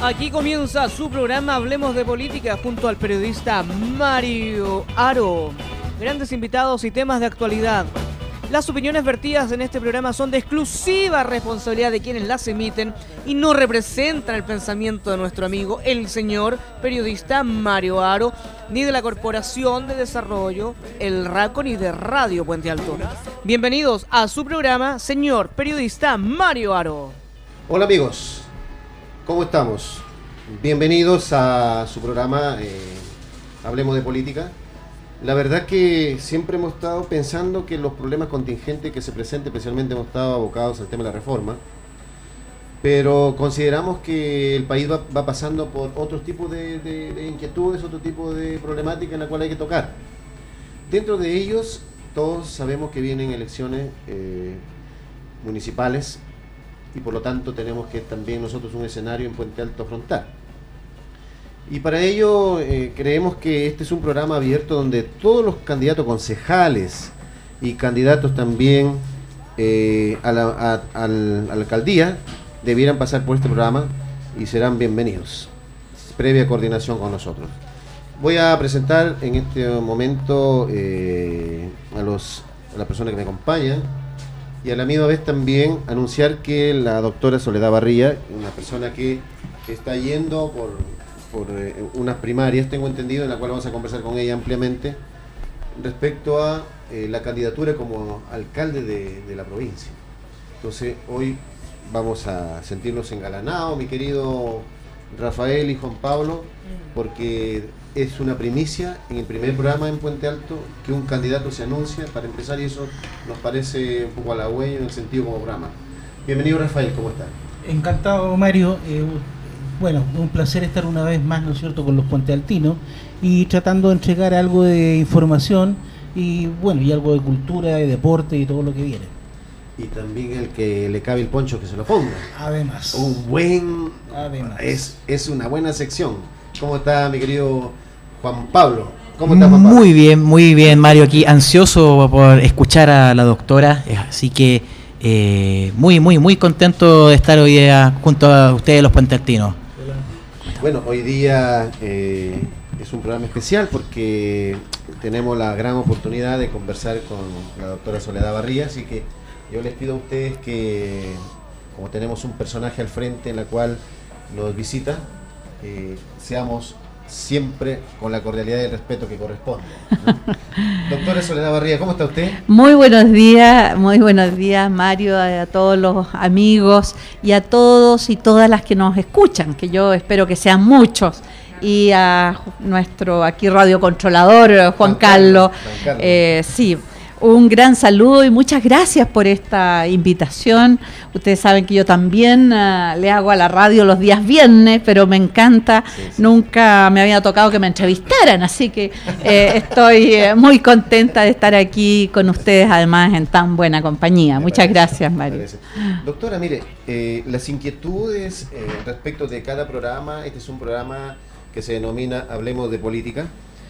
Aquí comienza su programa Hablemos de Política junto al periodista Mario Aro. Grandes invitados y temas de actualidad. Las opiniones vertidas en este programa son de exclusiva responsabilidad de quienes las emiten y no representan el pensamiento de nuestro amigo, el señor periodista Mario Aro, ni de la Corporación de Desarrollo, el RACO, ni de Radio Puente Alto. Bienvenidos a su programa, señor periodista Mario Aro. Hola amigos, ¿cómo estamos? Bienvenidos a su programa Hablemos de Política. La verdad que siempre hemos estado pensando que los problemas contingentes que se presentan, especialmente hemos estado abocados al tema de la reforma, pero consideramos que el país va pasando por otros tipos de inquietudes, otro tipo de problemática en la cual hay que tocar. Dentro de ellos, todos sabemos que vienen elecciones municipales y por lo tanto tenemos que también nosotros un escenario en Puente Alto afrontar. Y para ello creemos que este es un programa abierto donde todos los candidatos concejales y candidatos también a la alcaldía debieran pasar por este programa y serán bienvenidos, previa coordinación con nosotros. Voy a presentar en este momento a las personas que me acompañan y a la misma vez también anunciar que la doctora Soledad Barría, una persona que está yendo por unas primarias, tengo entendido, en la cual vamos a conversar con ella ampliamente respecto a la candidatura como alcalde de la provincia. Entonces hoy vamos a sentirnos engalanados, mi querido Rafael y Juan Pablo, porque es una primicia en el primer programa en Puente Alto que un candidato se anuncia para empezar, y eso nos parece un poco halagüeño en el sentido como programa. Bienvenido Rafael, ¿cómo estás? Encantado Mario. Bueno, un placer estar una vez más, ¿no es cierto?, con los puentealtinos y tratando de entregar algo de información y bueno, y algo de cultura, de deporte y todo lo que viene. Y también el que le cabe el poncho que se lo ponga. Además. Es una buena sección. ¿Cómo está mi querido Juan Pablo? ¿Cómo está Juan Pablo? Muy bien Mario, aquí ansioso por escuchar a la doctora, así que muy contento de estar hoy día junto a ustedes los puentealtinos. Bueno, hoy día es un programa especial porque tenemos la gran oportunidad de conversar con la doctora Soledad Barría, así que yo les pido a ustedes que, como tenemos un personaje al frente en la cual nos visita, seamos siempre con la cordialidad y el respeto que corresponde, ¿no? Doctora Soledad Barría, ¿cómo está usted? Muy buenos días Mario, a todos los amigos y a todos y todas las que nos escuchan, que yo espero que sean muchos, y a nuestro aquí radiocontrolador Juan Carlos. Sí, un gran saludo y muchas gracias por esta invitación. Ustedes saben que yo también le hago a la radio los días viernes, pero me encanta. Sí. Nunca me había tocado que me entrevistaran, así que estoy muy contenta de estar aquí con ustedes, además en tan buena compañía. Muchas gracias, Mario. Doctora, mire, las inquietudes respecto de cada programa, este es un programa que se denomina Hablemos de Política.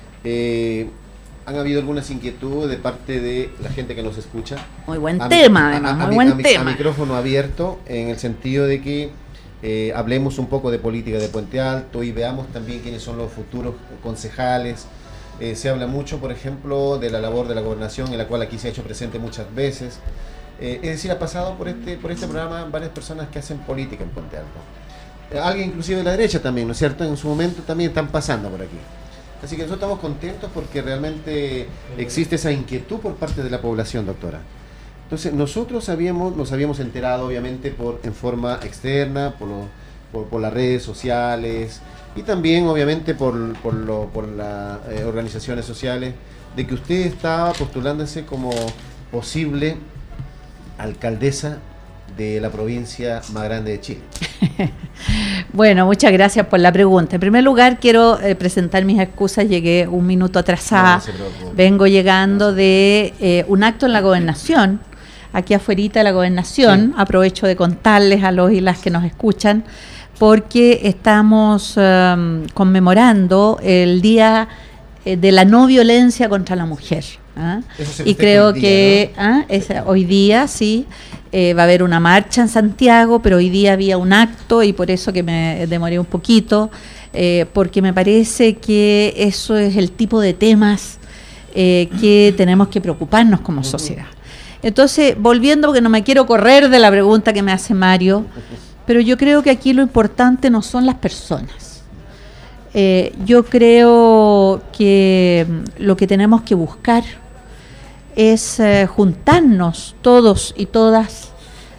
¿Han habido algunas inquietudes de parte de la gente que nos escucha? Muy buen tema, además, muy buen tema. A micrófono abierto, en el sentido de que hablemos un poco de política de Puente Alto y veamos también quiénes son los futuros concejales. Se habla mucho, por ejemplo, de la labor de la gobernación, en la cual aquí se ha hecho presente muchas veces. Es decir, ha pasado por este programa varias personas que hacen política en Puente Alto. Alguien inclusive de la derecha también, ¿no es cierto? En su momento también están pasando por aquí. Así que nosotros estamos contentos porque realmente existe esa inquietud por parte de la población, doctora. Entonces nosotros nos habíamos enterado obviamente en forma externa, por las redes sociales y también obviamente por las organizaciones sociales, de que usted estaba postulándose como posible alcaldesa de la provincia más grande de Chile. Bueno, muchas gracias por la pregunta. En primer lugar, quiero presentar mis excusas. Llegué un minuto atrasada. Vengo llegando de un acto en la gobernación, aquí afuerita de la gobernación. Sí. Aprovecho de contarles a los y las que nos escuchan, porque estamos conmemorando el Día de la No Violencia contra la Mujer. Y creo que hoy día, sí, va a haber una marcha en Santiago, pero hoy día había un acto y por eso que me demoré un poquito, porque me parece que eso es el tipo de temas que tenemos que preocuparnos como sociedad. Entonces, volviendo, porque no me quiero correr de la pregunta que me hace Mario, pero yo creo que aquí lo importante no son las personas. Yo creo que lo que tenemos que buscar es juntarnos todos y todas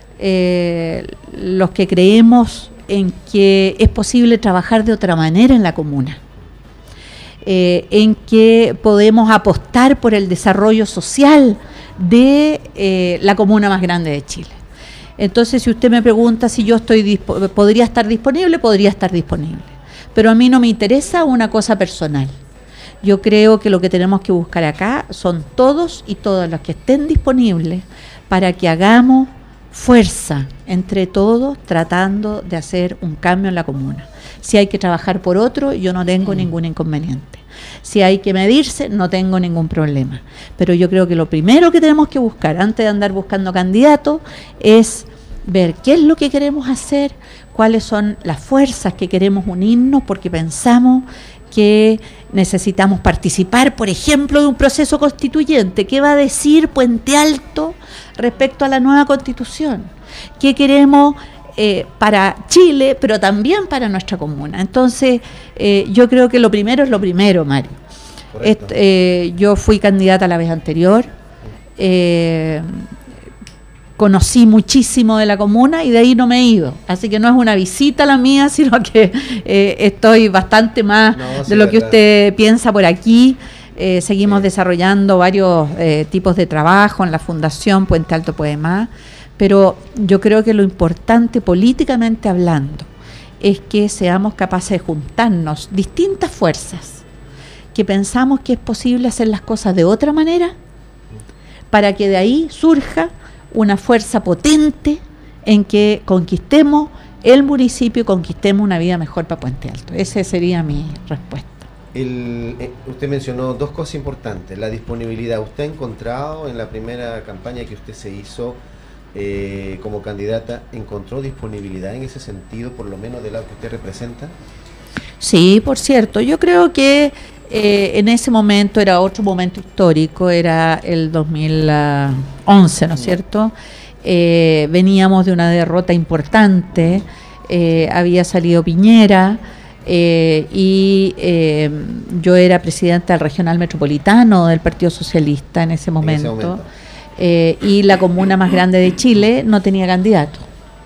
los que creemos en que es posible trabajar de otra manera en la comuna, en que podemos apostar por el desarrollo social de la comuna más grande de Chile. Entonces, si usted me pregunta si yo podría estar disponible, pero a mí no me interesa una cosa personal. Yo creo que lo que tenemos que buscar acá son todos y todas los que estén disponibles para que hagamos fuerza entre todos tratando de hacer un cambio en la comuna. Si hay que trabajar por otro, yo no tengo ningún inconveniente. Si hay que medirse, no tengo ningún problema. Pero yo creo que lo primero que tenemos que buscar, antes de andar buscando candidatos, es ver qué es lo que queremos hacer, cuáles son las fuerzas que queremos unirnos, porque pensamos que necesitamos participar, por ejemplo, de un proceso constituyente. ¿Qué va a decir Puente Alto respecto a la nueva Constitución? ¿Qué queremos para Chile, pero también para nuestra comuna? Entonces, yo creo que lo primero es lo primero, Mario. Yo fui candidata la vez anterior, conocí muchísimo de la comuna y de ahí no me he ido. Así que no es una visita la mía, sino que estoy bastante más de lo que usted piensa por aquí. Seguimos desarrollando varios tipos de trabajo en la Fundación Puente Alto Puede Más, pero yo creo que lo importante políticamente hablando es que seamos capaces de juntarnos distintas fuerzas, que pensamos que es posible hacer las cosas de otra manera, para que de ahí surja una fuerza potente en que conquistemos el municipio y conquistemos una vida mejor para Puente Alto. Esa sería mi respuesta. Usted mencionó dos cosas importantes. La disponibilidad. ¿Usted ha encontrado en la primera campaña que usted se hizo como candidata, encontró disponibilidad en ese sentido, por lo menos del lado que usted representa? Sí, por cierto. Yo creo que en ese momento era otro momento histórico, era el 2011, ¿no es cierto? Veníamos de una derrota importante, había salido Piñera y yo era presidenta del Regional Metropolitano del Partido Socialista en ese momento. Y la comuna más grande de Chile no tenía candidato.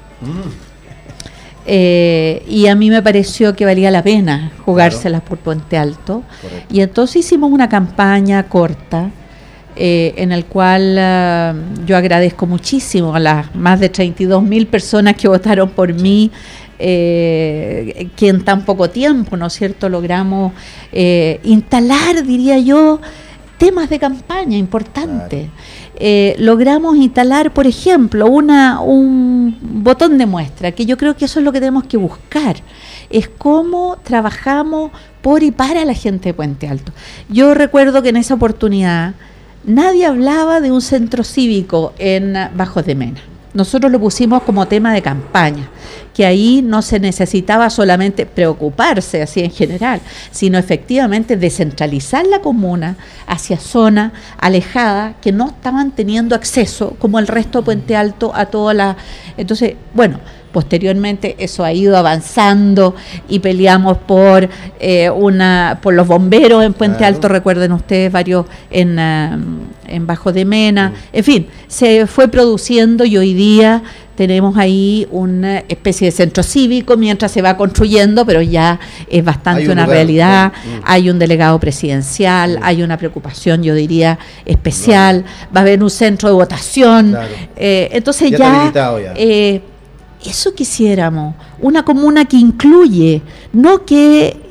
Y a mí me pareció que valía la pena jugárselas por Puente Alto. Correcto. Y entonces hicimos una campaña corta en el cual yo agradezco muchísimo a las más de 32.000 personas que votaron por mí, que en tan poco tiempo, ¿no es cierto?, logramos instalar, diría yo, temas de campaña importantes. Logramos instalar, por ejemplo, un botón de muestra, que yo creo que eso es lo que tenemos que buscar, es cómo trabajamos por y para la gente de Puente Alto. Yo recuerdo que en esa oportunidad nadie hablaba de un centro cívico en Bajos de Mena. Nosotros lo pusimos como tema de campaña, que ahí no se necesitaba solamente preocuparse así en general, sino efectivamente descentralizar la comuna hacia zonas alejadas que no estaban teniendo acceso, como el resto de Puente Alto, a toda la... Entonces, bueno, posteriormente eso ha ido avanzando y peleamos por los bomberos en Puente Alto, recuerden ustedes, varios en Bajo de Mena, en fin, se fue produciendo y hoy día tenemos ahí una especie de centro cívico mientras se va construyendo, pero ya es bastante una realidad. Hay un delegado presidencial, hay una preocupación, yo diría, especial, va a haber un centro de votación, entonces ya eso quisiéramos, una comuna que incluye, no que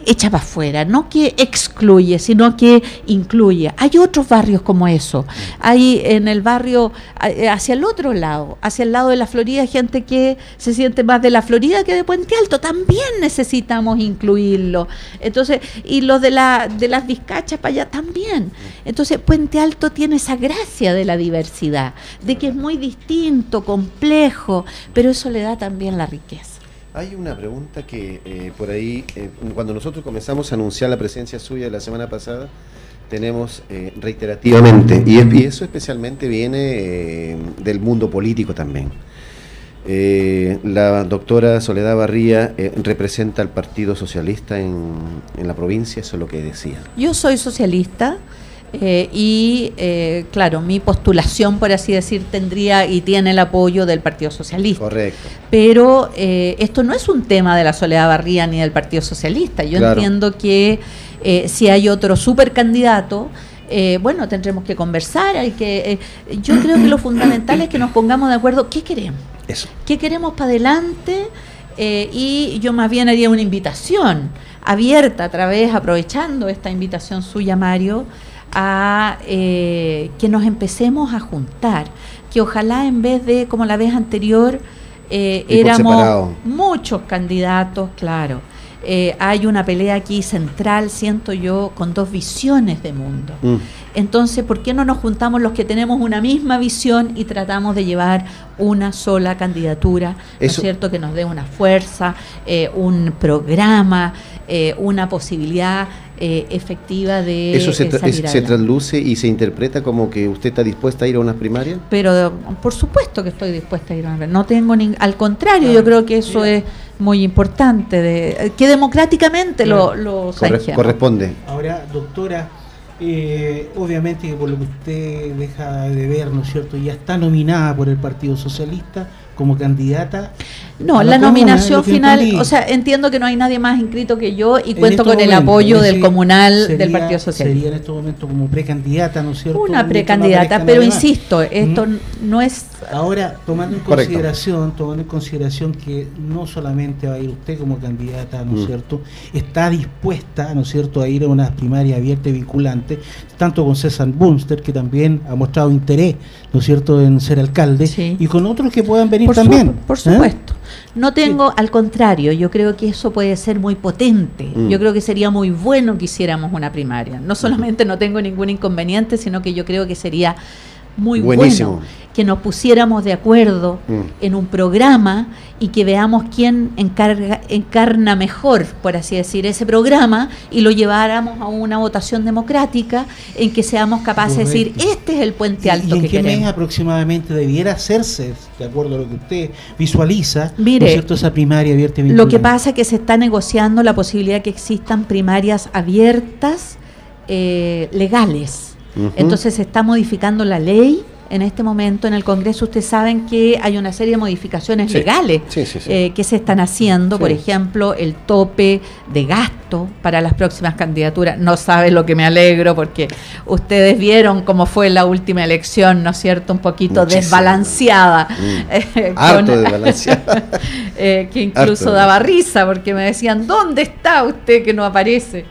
echa para afuera, no que excluye, sino que incluye. Hay otros barrios como eso. Hay en el barrio, hacia el otro lado, hacia el lado de la Florida, gente que se siente más de la Florida que de Puente Alto. También necesitamos incluirlo. Entonces, y los de las Vizcachas para allá también. Entonces, Puente Alto tiene esa gracia de la diversidad, de que es muy distinto, complejo, pero eso le da también la riqueza. Hay una pregunta que por ahí, cuando nosotros comenzamos a anunciar la presencia suya la semana pasada, tenemos reiterativamente, y eso especialmente viene del mundo político también. La doctora Soledad Barría representa al Partido Socialista en la provincia, eso es lo que decía. Yo soy socialista. Claro, mi postulación, por así decir, tendría y tiene el apoyo del Partido Socialista. Correcto. Pero esto no es un tema de la Soledad Barría ni del Partido Socialista. Yo entiendo que si hay otro supercandidato, bueno, tendremos que conversar. Yo creo que lo fundamental es que nos pongamos de acuerdo qué queremos. Eso. ¿Qué queremos para adelante? Y yo más bien haría una invitación abierta aprovechando esta invitación suya, Mario, a que nos empecemos a juntar, que ojalá en vez de, como la vez anterior, éramos muchos candidatos, claro. Hay una pelea aquí central, siento yo, con dos visiones de mundo. Entonces, ¿por qué no nos juntamos los que tenemos una misma visión y tratamos de llevar una sola candidatura, ¿no es cierto?, que nos dé una fuerza, un programa, una posibilidad efectiva de ¿Eso se trasluce y se interpreta como que usted está dispuesta a ir a unas primarias? Pero por supuesto que estoy dispuesta a ir a unas primarias. No tengo al contrario, yo creo que eso es muy importante, que democráticamente lo corresponde. Ahora, doctora, obviamente que por lo que usted deja de ver, ¿no es cierto?, ya está nominada por el Partido Socialista como candidata. No, la nominación final, o sea, entiendo que no hay nadie más inscrito que yo y cuento con el apoyo del comunal del Partido Socialista. Sería en este momento como precandidata, ¿no es cierto? Una precandidata, pero insisto, esto no es... Ahora, tomando en consideración que no solamente va a ir usted como candidata, ¿no es cierto?, está dispuesta, ¿no es cierto?, a ir a unas primarias abiertas y vinculantes, tanto con César Bunster, que también ha mostrado interés, ¿no es cierto?, en ser alcalde, y con otros que puedan venir también. Por supuesto. No tengo, al contrario, yo creo que eso puede ser muy potente. Yo creo que sería muy bueno que hiciéramos una primaria. No solamente no tengo ningún inconveniente, sino que yo creo que sería muy buenísimo, bueno que nos pusiéramos de acuerdo en un programa y que veamos quién encarna mejor, por así decir, ese programa, y lo lleváramos a una votación democrática en que seamos capaces de decir, este es el Puente Alto que queremos. ¿Y en qué mes aproximadamente debiera hacerse, de acuerdo a lo que usted visualiza, mire, ¿no es cierto?, esa primaria abierta y vinculante? Lo que pasa es que se está negociando la posibilidad de que existan primarias abiertas legales. Entonces se está modificando la ley en este momento en el Congreso. Ustedes saben que hay una serie de modificaciones legales que se están haciendo, por ejemplo, el tope de gasto para las próximas candidaturas. No sabe lo que me alegro, porque ustedes vieron cómo fue la última elección, ¿no es cierto?, un poquito desbalanceada. Harto desbalanceada. Que incluso daba risa, porque me decían, ¿dónde está usted que no aparece?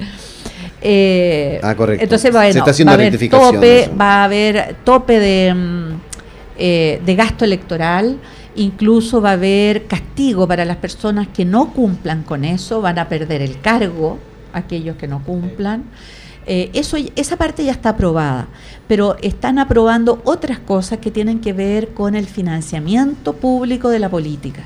Correcto. Entonces, bueno, se está haciendo va a haber tope de gasto electoral, incluso va a haber castigo para las personas que no cumplan con eso, van a perder el cargo aquellos que no cumplan. Esa parte ya está aprobada, pero están aprobando otras cosas que tienen que ver con el financiamiento público de la política.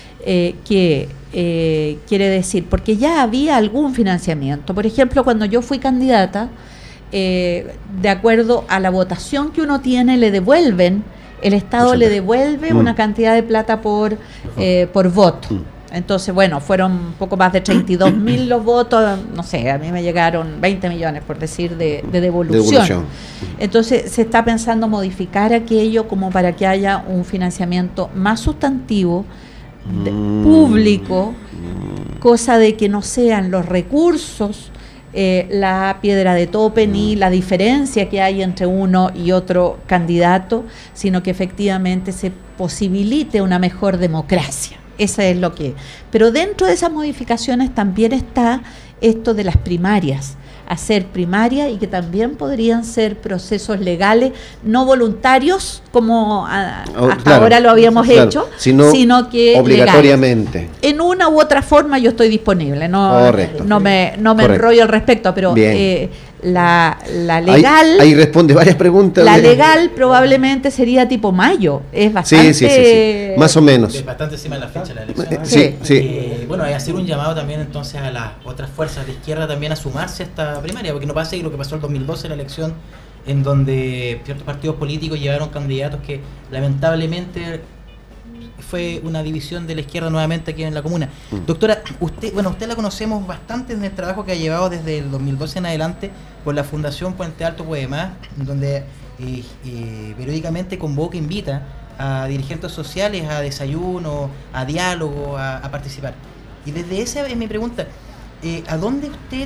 Quiere decir, porque ya había algún financiamiento. Por ejemplo, cuando yo fui candidata, de acuerdo a la votación que uno tiene, le devuelven, el Estado le devuelve una cantidad de plata por voto. Entonces, bueno, fueron un poco más de 32.000 los votos, no sé, a mí me llegaron 20 millones, por decir, de devolución. Entonces, se está pensando modificar aquello como para que haya un financiamiento más sustantivo, público, cosa de que no sean los recursos la piedra de tope ni la diferencia que hay entre uno y otro candidato, sino que efectivamente se posibilite una mejor democracia. Esa es lo que. Pero dentro de esas modificaciones también está esto de las primarias, hacer primaria y que también podrían ser procesos legales no voluntarios como hasta ahora lo habíamos hecho, sino que obligatoriamente legales. En una u otra forma yo estoy disponible, Correcto. no me enrollo al respecto, pero la legal ahí responde varias preguntas. La legal probablemente sería tipo mayo, es bastante sí. Más o menos. Es bastante encima de la fecha de la elección, ¿no? Sí. Bueno, hay hacer un llamado también entonces a las otras fuerzas de izquierda también a sumarse a esta primaria, porque no pasa lo que pasó en el 2012 en la elección, en donde ciertos partidos políticos llevaron candidatos que lamentablemente fue una división de la izquierda nuevamente aquí en la comuna. Doctora, usted la conocemos bastante en el trabajo que ha llevado desde el 2012 en adelante por la Fundación Puente Alto Puebemás, donde periódicamente convoca, invita a dirigentes sociales a desayuno, a diálogo, a participar. Y desde esa es mi pregunta, ¿a dónde usted,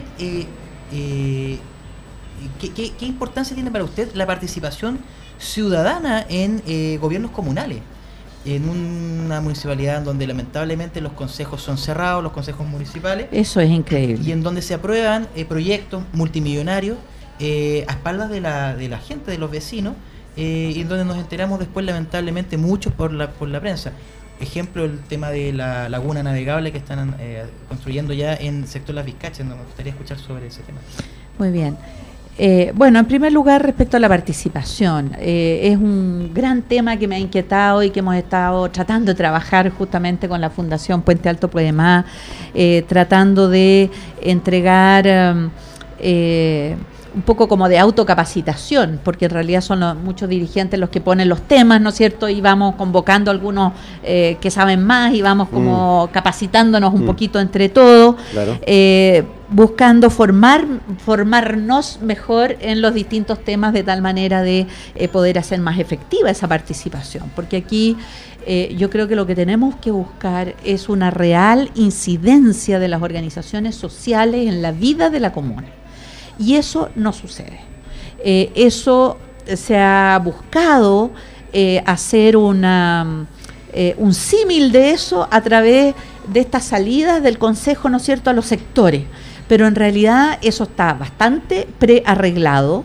qué importancia tiene para usted la participación ciudadana en gobiernos comunales? En una municipalidad donde lamentablemente los consejos son cerrados, los consejos municipales. Eso es increíble. Y en donde se aprueban proyectos multimillonarios a espaldas de la gente, de los vecinos, y en donde nos enteramos después lamentablemente muchos por la prensa. Ejemplo, el tema de la laguna navegable que están construyendo ya en el sector Las Vizcachas, me gustaría escuchar sobre ese tema. Muy bien. Bueno, en primer lugar, respecto a la participación, es un gran tema que me ha inquietado y que hemos estado tratando de trabajar justamente con la Fundación Puente Alto Puebemás, tratando de entregar un poco como de autocapacitación, porque en realidad son muchos dirigentes los que ponen los temas, ¿no es cierto? Y vamos convocando a algunos que saben más y vamos como capacitándonos un poquito entre todos, claro. Buscando formarnos mejor en los distintos temas de tal manera de poder hacer más efectiva esa participación, porque aquí yo creo que lo que tenemos que buscar es una real incidencia de las organizaciones sociales en la vida de la comuna. Y eso no sucede. Eso se ha buscado hacer un símil de eso a través de estas salidas del Consejo, ¿no es cierto?, a los sectores. Pero en realidad eso está bastante prearreglado.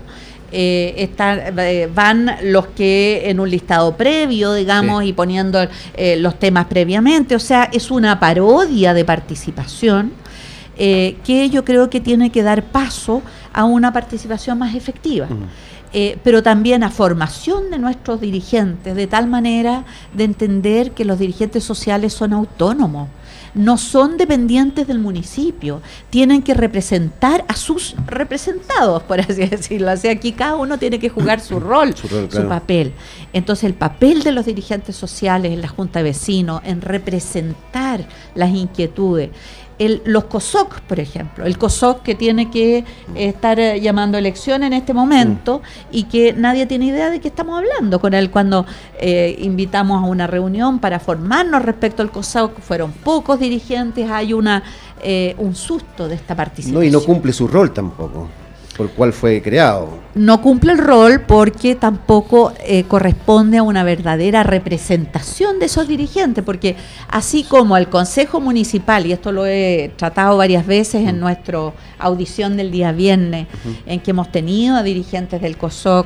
Van los que en un listado previo, digamos, y poniendo los temas previamente. O sea, es una parodia de participación que yo creo que tiene que dar paso a una participación más efectiva, pero también a formación de nuestros dirigentes, de tal manera de entender que los dirigentes sociales son autónomos, no son dependientes del municipio, tienen que representar a sus representados, por así decirlo. O sea, aquí cada uno tiene que jugar su rol, su papel. Entonces, el papel de los dirigentes sociales en la Junta de Vecinos, en representar las inquietudes. Los COSOC, por ejemplo, el COSOC que tiene que estar llamando elección en este momento y que nadie tiene idea de qué estamos hablando con él. Cuando invitamos a una reunión para formarnos respecto al COSOC, fueron pocos dirigentes, hay un susto de esta participación. No, y no cumple su rol tampoco, por el cual fue creado. No cumple el rol porque tampoco corresponde a una verdadera representación de esos dirigentes, porque así como el Consejo Municipal, y esto lo he tratado varias veces en nuestra audición del día viernes, en que hemos tenido a dirigentes del COSOC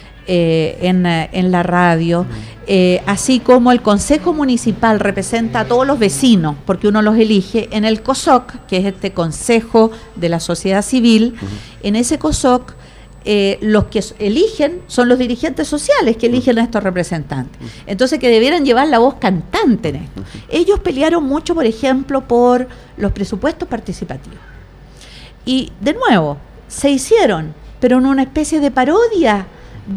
en la radio, así como el Consejo Municipal representa a todos los vecinos, porque uno los elige, en el COSOC, que es este Consejo de la Sociedad Civil, en ese COSOC los que eligen son los dirigentes sociales que eligen a estos representantes. Entonces, que debieran llevar la voz cantante en esto. Ellos pelearon mucho, por ejemplo, por los presupuestos participativos. Y, de nuevo, se hicieron, pero en una especie de parodia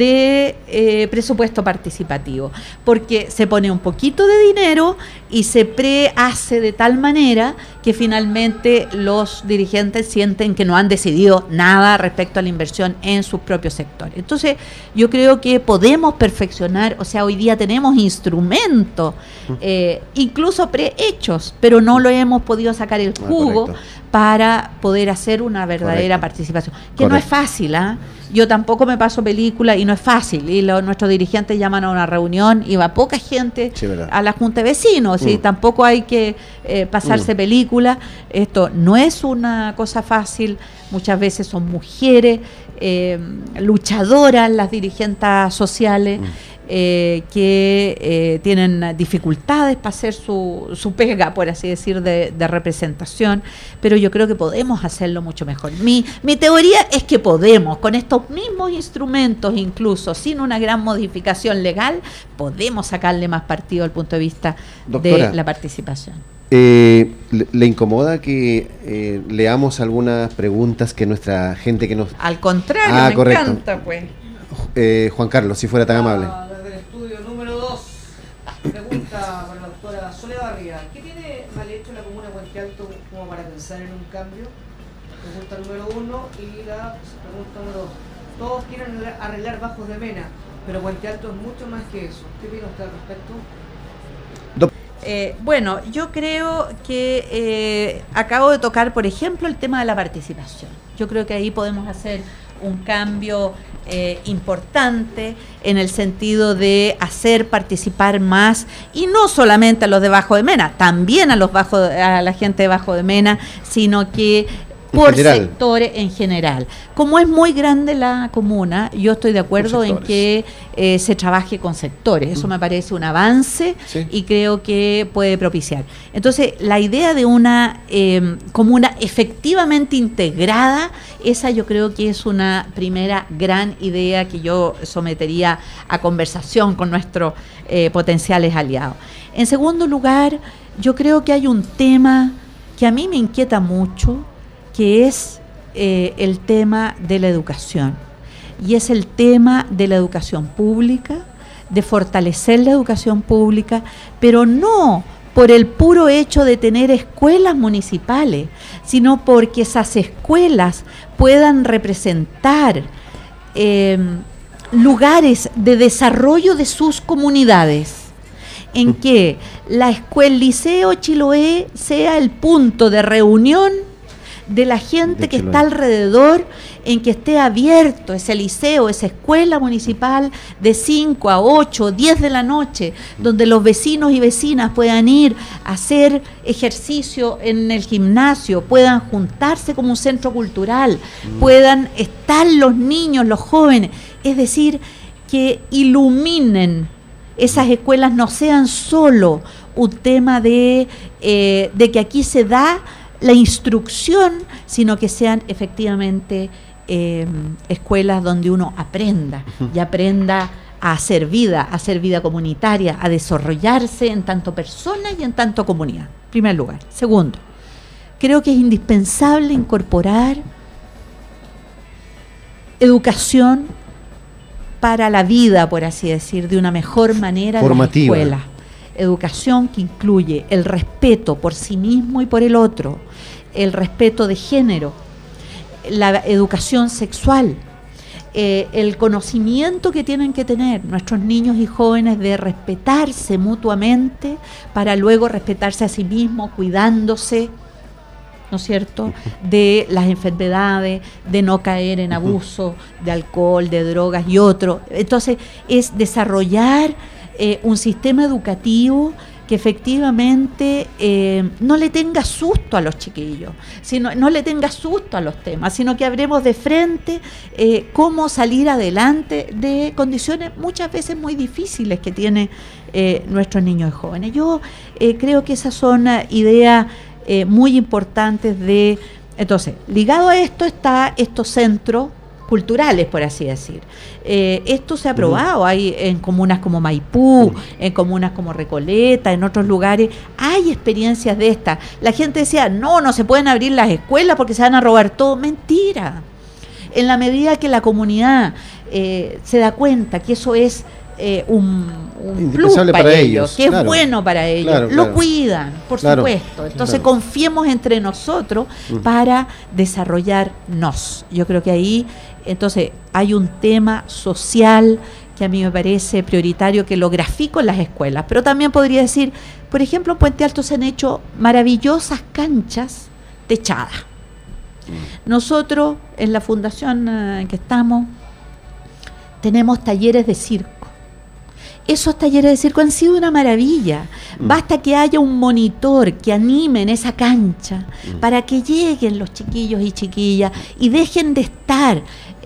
de presupuesto participativo, porque se pone un poquito de dinero y se prehace de tal manera que finalmente los dirigentes sienten que no han decidido nada respecto a la inversión en sus propios sectores. Entonces, yo creo que podemos perfeccionar, o sea, hoy día tenemos instrumentos, incluso prehechos, pero no lo hemos podido sacar el jugo para poder hacer una verdadera participación. Que no es fácil, ¿ah? Yo tampoco me paso película y no es fácil. Y nuestros dirigentes llaman a una reunión y va poca gente a la junta de vecinos. Y tampoco hay que pasarse película. Esto no es una cosa fácil. Muchas veces son mujeres luchadoras, las dirigentes sociales. Que tienen dificultades para hacer su pega, por así decir, de representación, pero yo creo que podemos hacerlo mucho mejor. Mi teoría es que podemos, con estos mismos instrumentos, incluso sin una gran modificación legal, podemos sacarle más partido al punto de vista de la participación. ¿Le incomoda que leamos algunas preguntas que nuestra gente que nos... Al contrario, me encanta, pues. Juan Carlos, si fuera tan amable. Pregunta para la doctora Soledad Barriga. ¿Qué tiene mal hecho la comuna de Puente Alto como para pensar en un cambio? Pregunta número 1 y la pregunta número 2. Todos quieren arreglar bajos de Mena, pero Puente Alto es mucho más que eso. ¿Qué opina usted al respecto? Bueno, yo creo que acabo de tocar, por ejemplo, el tema de la participación. Yo creo que ahí podemos hacer un cambio importante en el sentido de hacer participar más, y no solamente a los de Bajo de Mena, también a la gente de Bajo de Mena, sino que por sectores en general. Como es muy grande la comuna, yo estoy de acuerdo en que se trabaje con sectores. Eso me parece un avance y creo que puede propiciar. Entonces, la idea de una comuna efectivamente integrada, esa yo creo que es una primera gran idea que yo sometería a conversación con nuestros potenciales aliados. En segundo lugar, yo creo que hay un tema que a mí me inquieta mucho, que es el tema de la educación, y es el tema de la educación pública, de fortalecer la educación pública, pero no por el puro hecho de tener escuelas municipales, sino porque esas escuelas puedan representar lugares de desarrollo de sus comunidades, en que el Liceo Chiloé sea el punto de reunión de la gente que está alrededor, en que esté abierto ese liceo, esa escuela municipal de 5 a 8, 10 de la noche, donde los vecinos y vecinas puedan ir a hacer ejercicio en el gimnasio, puedan juntarse como un centro cultural, puedan estar los niños, los jóvenes, es decir, que iluminen esas escuelas, no sean solo un tema de que aquí se da la instrucción, sino que sean efectivamente escuelas donde uno aprenda y aprenda a hacer vida comunitaria, a desarrollarse en tanto persona y en tanto comunidad. En primer lugar. Segundo, creo que es indispensable incorporar educación para la vida, por así decir, de una mejor manera en las escuelas. Educación que incluye el respeto por sí mismo y por el otro, el respeto de género, la educación sexual, el conocimiento que tienen que tener nuestros niños y jóvenes de respetarse mutuamente para luego respetarse a sí mismos, cuidándose, ¿no es cierto?, de las enfermedades, de no caer en abuso de alcohol, de drogas y otro. Entonces, es desarrollar un sistema educativo que efectivamente no le tenga susto a los chiquillos, no le tenga susto a los temas, sino que hablemos de frente cómo salir adelante de condiciones muchas veces muy difíciles que tienen nuestros niños y jóvenes. Yo creo que esas son ideas muy importantes entonces, ligado a esto está estos centros culturales, por así decir. Esto se ha probado, hay en comunas como Maipú, en comunas como Recoleta, en otros lugares, hay experiencias de estas. La gente decía, no se pueden abrir las escuelas porque se van a robar todo. Mentira. En la medida que la comunidad se da cuenta que eso es un plus para ellos, que es bueno para ellos, lo cuidan, por supuesto. Entonces confiemos entre nosotros para desarrollarnos. Yo creo que ahí entonces hay un tema social que a mí me parece prioritario, que lo grafico en las escuelas, pero también podría decir, por ejemplo, en Puente Alto se han hecho maravillosas canchas techada. Nosotros en la fundación en que estamos tenemos talleres de circo. Esos talleres de circo han sido una maravilla. Basta que haya un monitor que anime en esa cancha para que lleguen los chiquillos y chiquillas y dejen de estar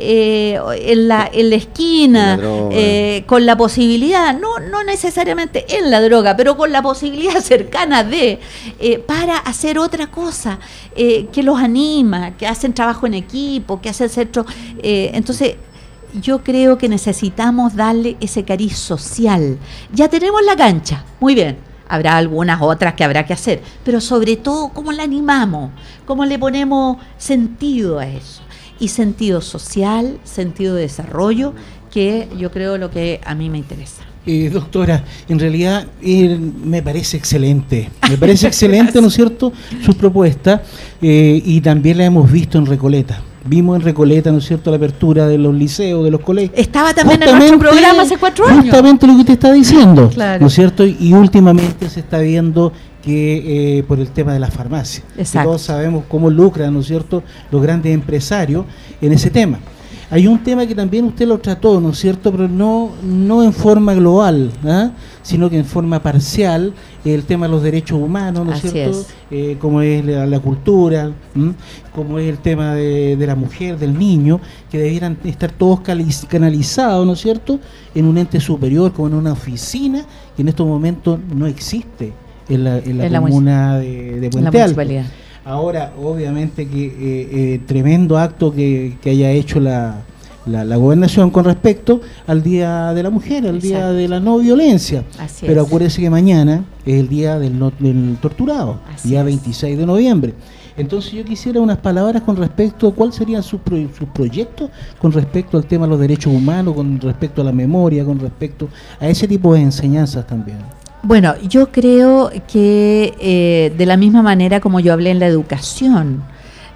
en la esquina con la posibilidad, no necesariamente en la droga, pero con la posibilidad cercana de para hacer otra cosa que los anima, que hacen trabajo en equipo, que hacen centro. Entonces yo creo que necesitamos darle ese cariz social. Ya tenemos la cancha, muy bien. Habrá algunas otras que habrá que hacer, pero sobre todo, ¿cómo la animamos? ¿Cómo le ponemos sentido a eso? Y sentido social, sentido de desarrollo, que yo creo lo que a mí me interesa. Doctora, en realidad me parece excelente, ¿no es cierto?, su propuesta, y también la hemos visto en Recoleta. Vimos en Recoleta, ¿no es cierto?, la apertura de los liceos, de los colegios. Estaba también en nuestro programa hace 4 años. Justamente lo que usted está diciendo, claro. ¿No es cierto? Y últimamente se está viendo que por el tema de las farmacias. Exacto. Todos sabemos cómo lucran, ¿no es cierto?, los grandes empresarios en ese tema. Hay un tema que también usted lo trató, ¿no es cierto?, pero no en forma global, sino que en forma parcial, el tema de los derechos humanos, ¿no es cierto?, como es la cultura, como es el tema de la mujer, del niño, que debieran estar todos canalizados, ¿no es cierto?, en un ente superior, como en una oficina, que en estos momentos no existe en la comuna de Puente Alto. Ahora, obviamente que tremendo acto que haya hecho la gobernación con respecto al Día de la Mujer, al Día de la no violencia. Pero acuérdese que mañana es el Día del Torturado, día 26 de noviembre. Entonces yo quisiera unas palabras con respecto a cuáles serían sus proyectos con respecto al tema de los derechos humanos, con respecto a la memoria, con respecto a ese tipo de enseñanzas también. Bueno, yo creo que de la misma manera como yo hablé en la educación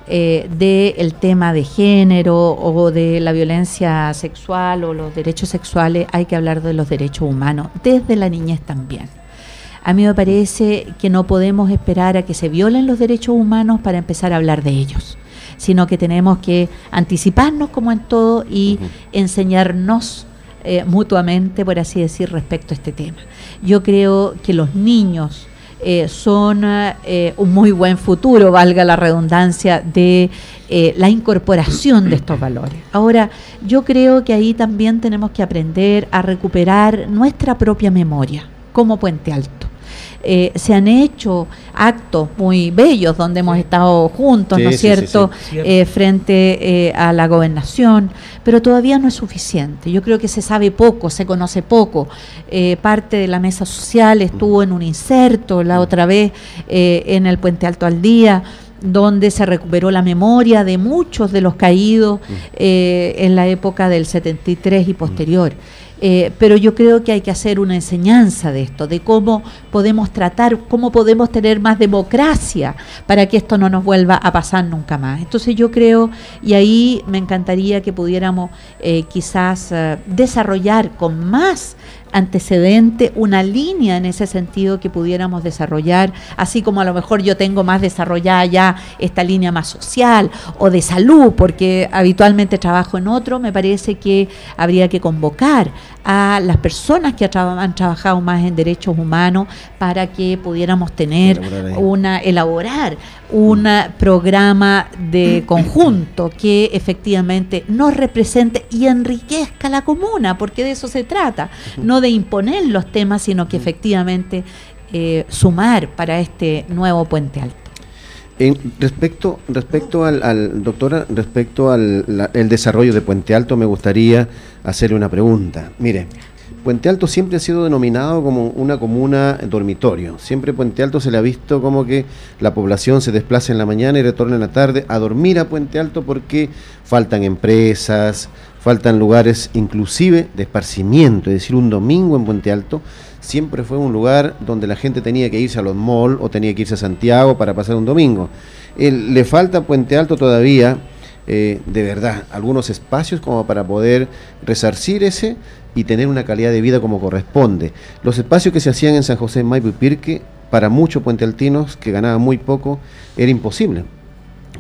del tema de género o de la violencia sexual o los derechos sexuales, hay que hablar de los derechos humanos desde la niñez también. A mí me parece que no podemos esperar a que se violen los derechos humanos para empezar a hablar de ellos, sino que tenemos que anticiparnos como en todo y enseñarnos mutuamente, por así decir, respecto a este tema. Yo creo que los niños son un muy buen futuro, valga la redundancia, de la incorporación de estos valores. Ahora, yo creo que ahí también tenemos que aprender a recuperar nuestra propia memoria como Puente Alto. Se han hecho actos muy bellos donde hemos estado juntos, ¿no es cierto?, frente a la gobernación, pero todavía no es suficiente. Yo creo que se sabe poco, se conoce poco. Parte de la mesa social estuvo en un inserto la otra vez en el Puente Alto al Día, donde se recuperó la memoria de muchos de los caídos en la época del 73 y posterior. Pero yo creo que hay que hacer una enseñanza de esto, de cómo podemos tratar, cómo podemos tener más democracia para que esto no nos vuelva a pasar nunca más. Entonces yo creo, y ahí me encantaría que pudiéramos quizás desarrollar con más antecedente una línea en ese sentido que pudiéramos desarrollar, así como a lo mejor yo tengo más desarrollada ya esta línea más social o de salud, porque habitualmente trabajo en otro. Me parece que habría que convocar a las personas que han trabajado más en derechos humanos para que pudiéramos tener elaborar un programa de conjunto que efectivamente nos represente y enriquezca la comuna, porque de eso se trata, no de imponer los temas, sino que sumar para este nuevo Puente Alto. Respecto al doctora, respecto al el desarrollo de Puente Alto, me gustaría hacerle una pregunta. Mire, Puente Alto siempre ha sido denominado como una comuna dormitorio. Siempre Puente Alto se le ha visto como que la población se desplaza en la mañana y retorna en la tarde a dormir a Puente Alto porque faltan empresas, faltan lugares inclusive de esparcimiento. Es decir, un domingo en Puente Alto siempre fue un lugar donde la gente tenía que irse a los malls o tenía que irse a Santiago para pasar un domingo. Le falta a Puente Alto todavía, de verdad, algunos espacios como para poder resarcir ese y tener una calidad de vida como corresponde. Los espacios que se hacían en San José, Maipo y Pirque, para muchos puentealtinos que ganaban muy poco, era imposible.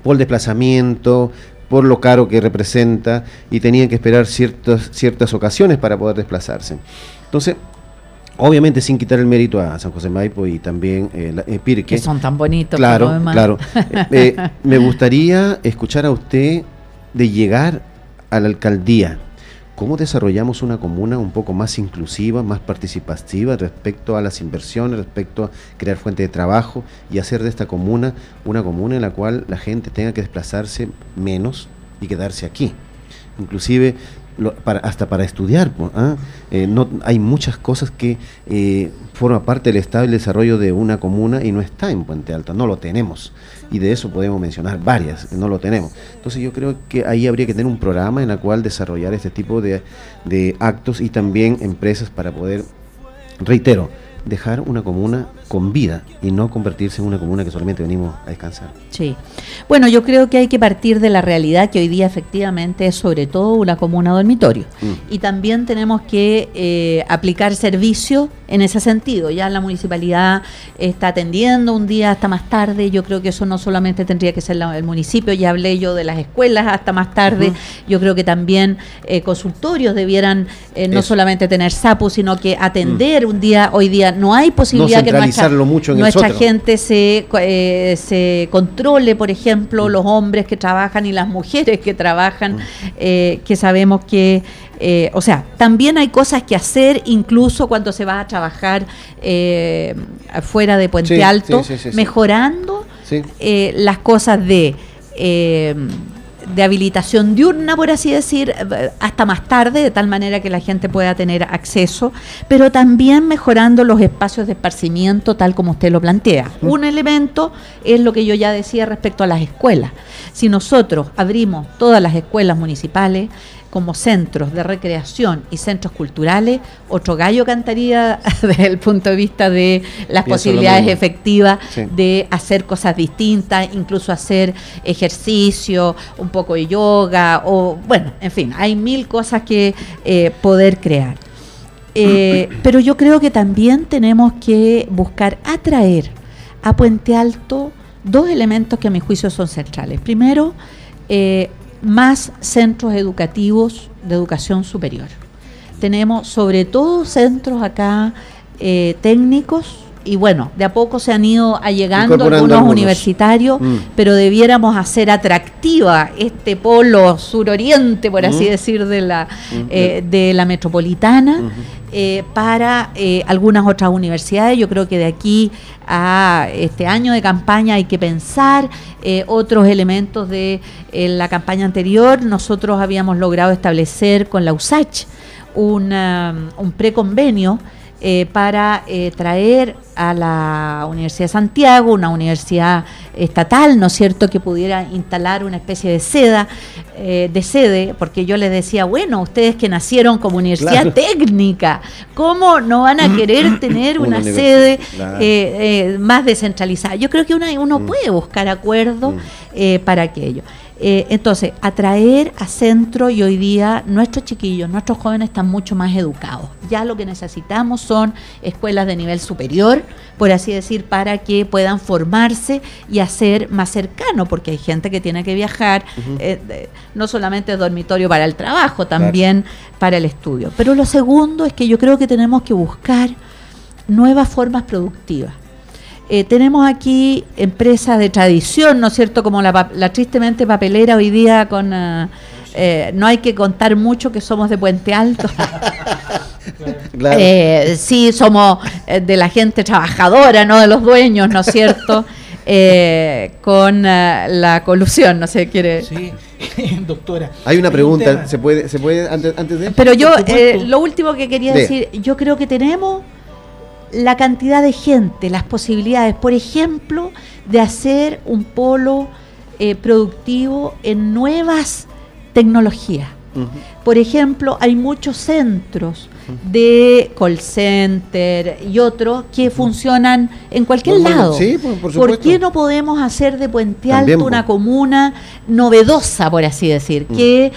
por el desplazamiento, por lo caro que representa, y tenían que esperar ciertas ocasiones para poder desplazarse. Entonces, obviamente sin quitar el mérito a San José Maipo y también Pirque. Que son tan bonitos. Claro, claro. Me gustaría escuchar a usted de llegar a la alcaldía. ¿Cómo desarrollamos una comuna un poco más inclusiva, más participativa respecto a las inversiones, respecto a crear fuentes de trabajo y hacer de esta comuna una comuna en la cual la gente tenga que desplazarse menos y quedarse aquí? Inclusive hasta para estudiar, no, hay muchas cosas que forman parte del estado y el desarrollo de una comuna y no está en Puente Alto, no lo tenemos, y de eso podemos mencionar varias, no lo tenemos. Entonces yo creo que ahí habría que tener un programa en el cual desarrollar este tipo de actos y también empresas para poder, reitero, dejar una comuna con vida y no convertirse en una comuna que solamente venimos a descansar. Sí. Bueno, yo creo que hay que partir de la realidad que hoy día efectivamente es sobre todo una comuna dormitorio. Y también tenemos que aplicar servicio en ese sentido. Ya la municipalidad está atendiendo un día hasta más tarde. Yo creo que eso no solamente tendría que ser el municipio, ya hablé yo de las escuelas hasta más tarde. Yo creo que también consultorios debieran no solamente tener SAPU, sino que atender un día. Hoy día no hay posibilidad que nuestra gente se controle, por ejemplo, los hombres que trabajan y las mujeres que trabajan, que sabemos que, o sea, también hay cosas que hacer, incluso cuando se va a trabajar fuera de Puente Alto, mejorando las cosas de habilitación diurna, por así decir, hasta más tarde, de tal manera que la gente pueda tener acceso, pero también mejorando los espacios de esparcimiento, tal como usted lo plantea. Un elemento es lo que yo ya decía respecto a las escuelas. Si nosotros abrimos todas las escuelas municipales como centros de recreación y centros culturales, otro gallo cantaría desde el punto de vista de las posibilidades efectivas de hacer cosas distintas, incluso hacer ejercicio, un poco de yoga, o bueno, en fin, hay mil cosas que poder crear. Pero yo creo que también tenemos que buscar atraer a Puente Alto dos elementos que a mi juicio son centrales. Primero, más centros educativos de educación superior. Tenemos sobre todo centros acá técnicos, y bueno, de a poco se han ido allegando algunos universitarios, pero debiéramos hacer atractiva este polo suroriente, por así decir, de la metropolitana, para algunas otras universidades. Yo creo que de aquí a este año de campaña hay que pensar otros elementos de la campaña anterior. Nosotros habíamos logrado establecer con la USACH un preconvenio para traer a la Universidad de Santiago, una universidad estatal, ¿no es cierto?, que pudiera instalar una especie de sede, porque yo les decía, bueno, ustedes que nacieron como universidad técnica, ¿cómo no van a querer tener una sede más descentralizada? Yo creo que uno puede buscar acuerdos para aquello. Entonces, atraer a centro, y hoy día nuestros chiquillos, nuestros jóvenes están mucho más educados. Ya lo que necesitamos son escuelas de nivel superior, por así decir, para que puedan formarse y hacer más cercano, porque hay gente que tiene que viajar, no solamente dormitorio para el trabajo, también para el estudio. Pero lo segundo es que yo creo que tenemos que buscar nuevas formas productivas. Tenemos aquí empresas de tradición, ¿no es cierto?, como la tristemente papelera hoy día con... no hay que contar mucho que somos de Puente Alto. Sí, somos de la gente trabajadora, no de los dueños, ¿no es cierto?, con la colusión, no sé, quiere... Sí, doctora. Hay una pregunta, ¿se puede antes de...? Pero yo, lo último que quería decir, yo creo que tenemos la cantidad de gente, las posibilidades, por ejemplo, de hacer un polo productivo en nuevas tecnologías. Por ejemplo, hay muchos centros de call center y otros que funcionan en cualquier lado. Sí, por supuesto. ¿Por qué no podemos hacer de Puente Alto También, una comuna novedosa, por así decir, que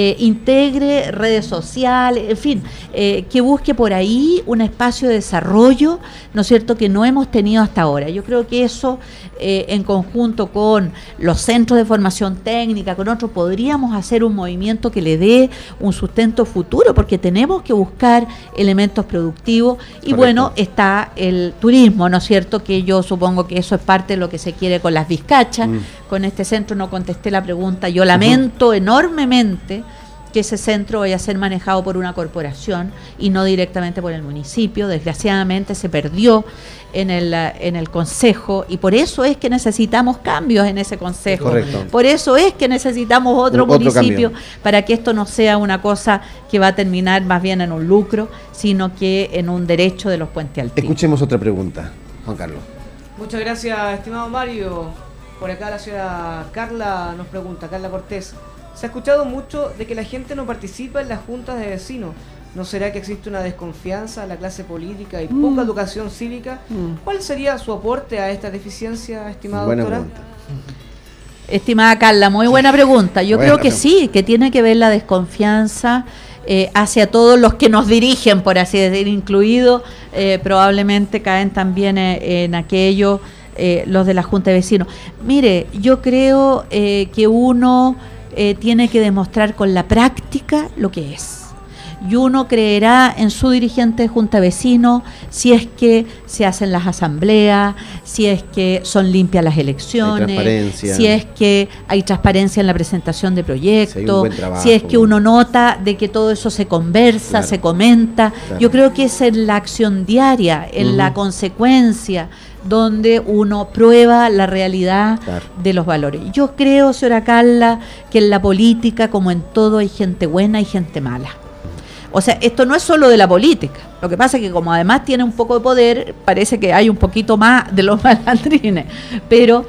integre redes sociales, en fin, que busque por ahí un espacio de desarrollo, ¿no es cierto?, que no hemos tenido hasta ahora? Yo creo que eso, en conjunto con los centros de formación técnica, con otros, podríamos hacer un movimiento que le dé un sustento futuro, porque tenemos que buscar elementos productivos y Correcto. bueno, está el turismo, ¿no es cierto?, que yo supongo que eso es parte de lo que se quiere con las Vizcachas. Con este centro no contesté la pregunta. Yo lamento enormemente que ese centro vaya a ser manejado por una corporación y no directamente por el municipio. Desgraciadamente se perdió en el consejo y por eso es que necesitamos cambios en ese consejo. Correcto. Por eso es que necesitamos otro municipio para que esto no sea una cosa que va a terminar más bien en un lucro, sino que en un derecho de los puentealtinos. Escuchemos otra pregunta, Juan Carlos. Muchas gracias, estimado Mario. Por acá la señora Carla nos pregunta, Carla Cortés. Se ha escuchado mucho de que la gente no participa en las juntas de vecinos. ¿No será que existe una desconfianza en la clase política y poca educación cívica? ¿Cuál sería su aporte a esta deficiencia, estimada Buena doctora? pregunta. Estimada Carla, muy buena pregunta. Yo creo que sí, que tiene que ver la desconfianza hacia todos los que nos dirigen, por así decir, incluidos, probablemente caen también en aquello, los de la Junta de Vecinos. Mire, yo creo que uno tiene que demostrar con la práctica lo que es. Y uno creerá en su dirigente de Junta de Vecinos si es que se hacen las asambleas, si es que son limpias las elecciones, si es que hay transparencia en la presentación de proyectos, si es que uno nota de que todo eso se conversa, se comenta. Yo creo que es en la acción diaria, en la consecuencia, donde uno prueba la realidad de los valores. Yo creo, señora Carla, que en la política, como en todo, hay gente buena y gente mala. O sea, esto no es solo de la política. Lo que pasa es que como además tiene un poco de poder, parece que hay un poquito más de los malandrines. Pero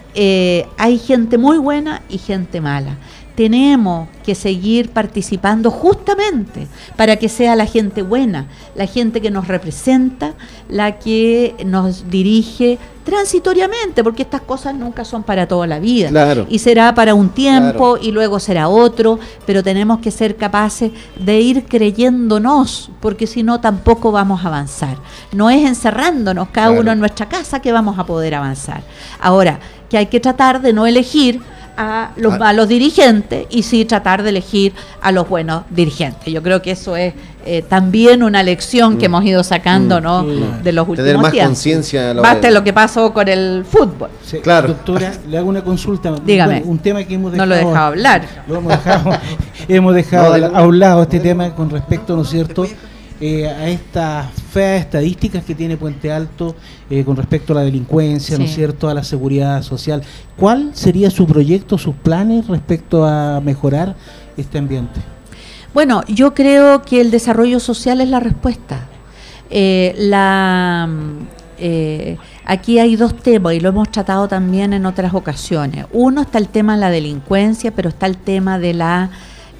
hay gente muy buena y gente mala. Tenemos que seguir participando justamente para que sea la gente buena, la gente que nos representa, la que nos dirige transitoriamente, porque estas cosas nunca son para toda la vida. Claro. Y será para un tiempo y luego será otro, pero tenemos que ser capaces de ir creyéndonos, porque si no tampoco vamos a avanzar. No es encerrándonos cada uno en nuestra casa que vamos a poder avanzar. Ahora, que hay que tratar de no elegir a los malos dirigentes y sí tratar de elegir a los buenos dirigentes. Yo creo que eso es también una lección que hemos ido sacando ¿no? de los últimos Tener más tiempos. conciencia. Basta lo que pasó con el fútbol. Sí, claro. Doctora, le hago una consulta. Dígame. Bueno, un tema que hemos dejado, No lo he dejado hablar. Lo hemos dejado a un lado este tema con respecto, ¿no es cierto?, a estas feas estadísticas que tiene Puente Alto con respecto a la delincuencia, ¿no es cierto?, a la seguridad social. ¿Cuál sería su proyecto, sus planes respecto a mejorar este ambiente? Bueno, yo creo que el desarrollo social es la respuesta. Aquí hay dos temas y lo hemos tratado también en otras ocasiones. Uno está el tema de la delincuencia, pero está el tema de la